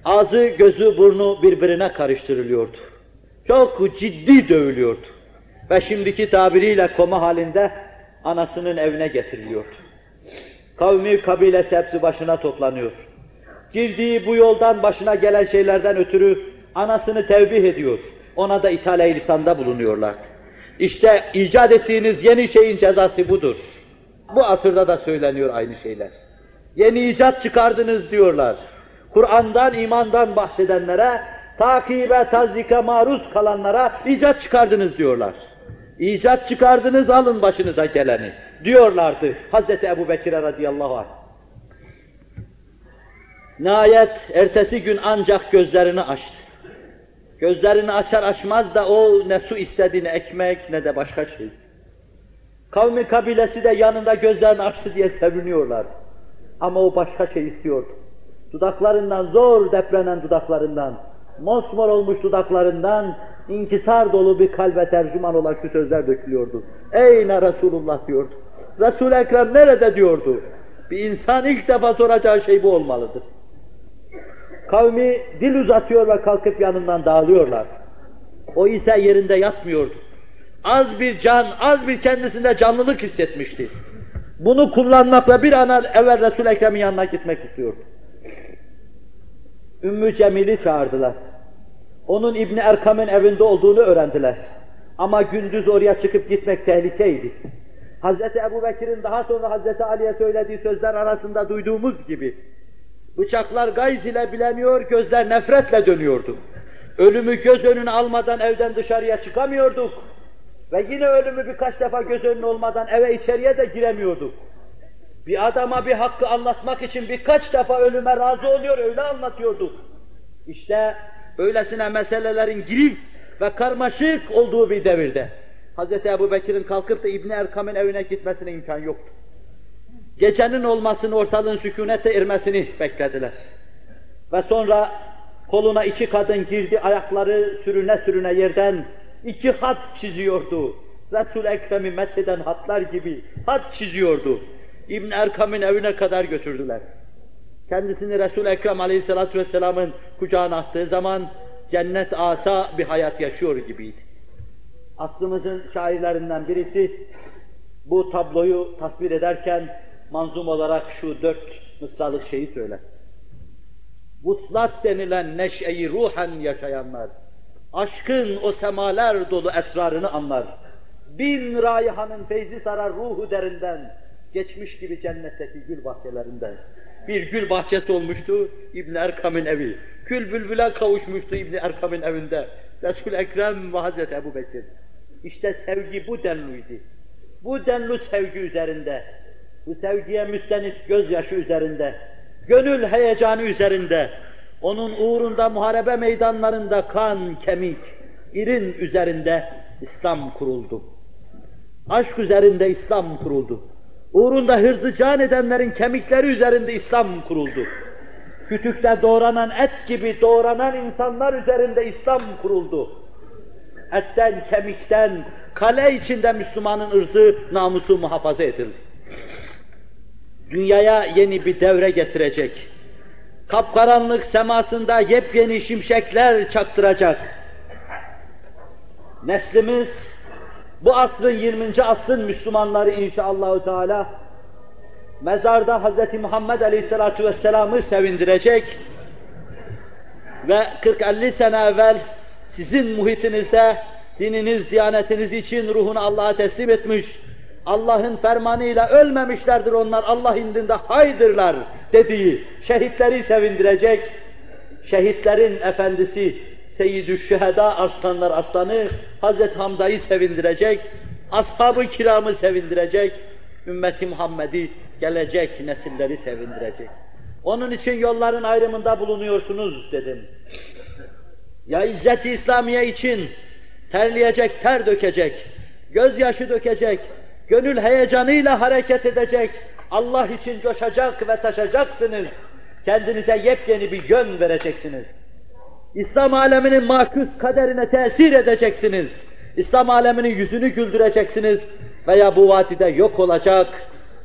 Ağzı, gözü, burnu birbirine karıştırılıyordu. Çok ciddi dövülüyordu. Ve şimdiki tabiriyle koma halinde anasının evine getiriliyordu. Kavmi, kabilesi hepsi başına toplanıyor. Girdiği bu yoldan başına gelen şeylerden ötürü anasını tevbih ediyor. Ona da ithale-i lisanda bulunuyorlardı. İşte icat ettiğiniz yeni şeyin cezası budur. Bu asırda da söyleniyor aynı şeyler. Yeni icat çıkardınız diyorlar. Kur'an'dan, imandan bahsedenlere, takibe, tazike maruz kalanlara icat çıkardınız diyorlar. İcat çıkardınız, alın başınıza geleni diyorlardı Hazreti Ebu Bekir'e radıyallahu anh. Nihayet ertesi gün ancak gözlerini açtı. Gözlerini açar açmaz da o ne su istedi, ne ekmek, ne de başka şey. Kavmi kabilesi de yanında gözlerini açtı diye seviniyorlar. Ama o başka şey istiyordu. Dudaklarından, zor deprenen dudaklarından, mosmor olmuş dudaklarından inkisar dolu bir kalbe tercüman olan şu sözler dökülüyordu. Eyne Resulullah diyordu. Resul-i Ekrem nerede diyordu. Bir insan ilk defa soracağı şey bu olmalıdır. Kavmi dil uzatıyor ve kalkıp yanından dağılıyorlar. O ise yerinde yatmıyordu. Az bir can, az bir kendisinde canlılık hissetmişti. Bunu kullanmakla bir an evvel Resul-i Ekrem'in yanına gitmek istiyordu. Ümmü Cemil'i çağırdılar. Onun İbni Erkam'ın evinde olduğunu öğrendiler. Ama gündüz oraya çıkıp gitmek tehlikeydi. Hazreti Ebubekir'in daha sonra Hazreti Ali'ye söylediği sözler arasında duyduğumuz gibi bıçaklar gayz ile bileniyor, gözler nefretle dönüyordu. Ölümü göz önüne almadan evden dışarıya çıkamıyorduk. Ve yine ölümü birkaç defa göz önüne olmadan eve içeriye de giremiyorduk. Bir adama bir hakkı anlatmak için birkaç defa ölüme razı oluyor, öyle anlatıyorduk. İşte öylesine meselelerin girif ve karmaşık olduğu bir devirde Hazreti Ebubekir'in kalkıp da İbni Erkam'ın evine gitmesine imkan yoktu. Gecenin olmasını, ortalığın sükunete ermesini beklediler. Ve sonra koluna iki kadın girdi, ayakları sürüne sürüne yerden iki hat çiziyordu. Resul-i Ekrem'i metheden hatlar gibi hat çiziyordu. İbn Erkam'ın evine kadar götürdüler. Kendisini Resul-i Ekrem aleyhissalatu vesselamın kucağına attığı zaman cennet asa bir hayat yaşıyor gibiydi. Aslımızın şairlerinden birisi bu tabloyu tasvir ederken manzum olarak şu dört mısralık şeyi söyler. Vuslat denilen neşeyi ruhen yaşayanlar, aşkın o semalar dolu esrarını anlar. Bin raihanın feyzi sarar ruhu derinden, geçmiş gibi cennetteki gül bahçelerinden. Bir gül bahçesi olmuştu İbn Erkam'ın evi. Gül bülbüle kavuşmuştu İbn Erkam'ın evinde. Resul-i Ekrem ve Hazreti Ebubekir. İşte sevgi bu denluydu. Bu denli sevgi üzerinde, bu sevgiye müstenit gözyaşı üzerinde, gönül heyecanı üzerinde, onun uğrunda muharebe meydanlarında kan, kemik, irin üzerinde İslam kuruldu. Aşk üzerinde İslam kuruldu. Uğrunda hırzı can edenlerin kemikleri üzerinde İslam kuruldu. Kütükte doğranan et gibi doğranan insanlar üzerinde İslam kuruldu. Etten, kemikten, kale içinde Müslümanın ırzı, namusu muhafaza edildi. Dünyaya yeni bir devre getirecek. Kapkaranlık semasında yepyeni şimşekler çaktıracak. Neslimiz, bu asrın yirminci asrın Müslümanları inşallahü teala mezarda Hz. Muhammed Aleyhisselatü Vesselam'ı sevindirecek ve kırk elli sene evvel sizin muhitinizde dininiz, diyanetiniz için ruhunu Allah'a teslim etmiş, Allah'ın fermanıyla ölmemişlerdir onlar, Allah indinde haydırlar dediği şehitleri sevindirecek, şehitlerin efendisi Seyyid-ü Şühedâ Arslanlar Arslanı Hazreti Hamza'yı sevindirecek, ashab-ı kiramı sevindirecek, ümmeti Muhammed'i, gelecek nesilleri sevindirecek. Onun için yolların ayrımında bulunuyorsunuz dedim. Ya İzzet-i İslamiye için terleyecek, ter dökecek, gözyaşı dökecek, gönül heyecanıyla hareket edecek, Allah için coşacak ve taşacaksınız. Kendinize yepyeni bir yön vereceksiniz. İslam aleminin makus kaderine tesir edeceksiniz. İslam aleminin yüzünü güldüreceksiniz veya bu vadide yok olacak,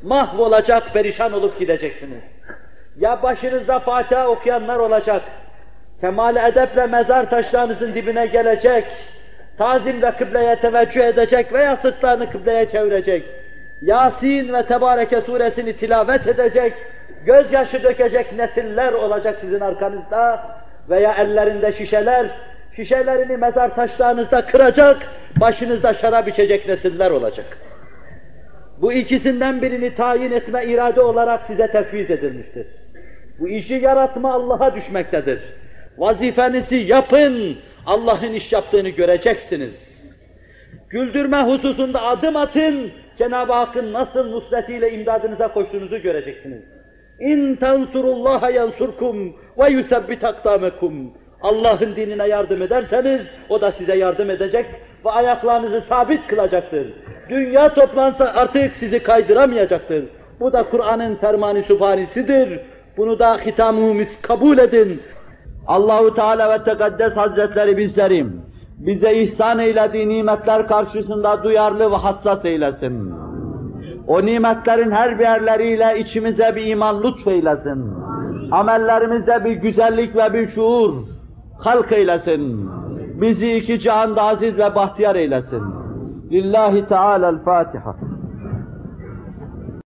mahvolacak, perişan olup gideceksiniz. Ya başınızda Fatiha okuyanlar olacak, kemal-i edeple mezar taşlarınızın dibine gelecek, tazimle kıbleye teveccüh edecek veya sırtlarını kıbleye çevirecek, Yasin ve Tebareke suresini tilavet edecek, gözyaşı dökecek nesiller olacak sizin arkanızda veya ellerinde şişeler, şişelerini mezar taşlarınızda kıracak, başınızda şarap içecek nesiller olacak. Bu ikisinden birini tayin etme irade olarak size tefviz edilmiştir. Bu işi yaratma Allah'a düşmektedir. Vazifenizi yapın, Allah'ın iş yaptığını göreceksiniz. Güldürme hususunda adım atın, Cenab-ı Hakk'ın nasıl nusretiyle imdadınıza koştuğunuzu göreceksiniz. İn tansurullaha yansurkum ve yusabbit akdamakum. Allah'ın dinine yardım ederseniz, o da size yardım edecek ve ayaklarınızı sabit kılacaktır. Dünya toplansa artık sizi kaydıramayacaktır. Bu da Kur'an'ın ferman-ı sübhanesidir. Bunu da hitam-ı kabul edin. Allahu Teala ve Tekaddes Hazretleri bizleri bize ihsan eylediği nimetler karşısında duyarlı ve hassas eylesin. O nimetlerin her birleriyle içimize bir iman lütfeylesin. Amellerimizde bir güzellik ve bir şuur halk eylesin. Bizi iki cihanda aziz ve bahtiyar eylesin. Lillahi Teala'l-Fatiha.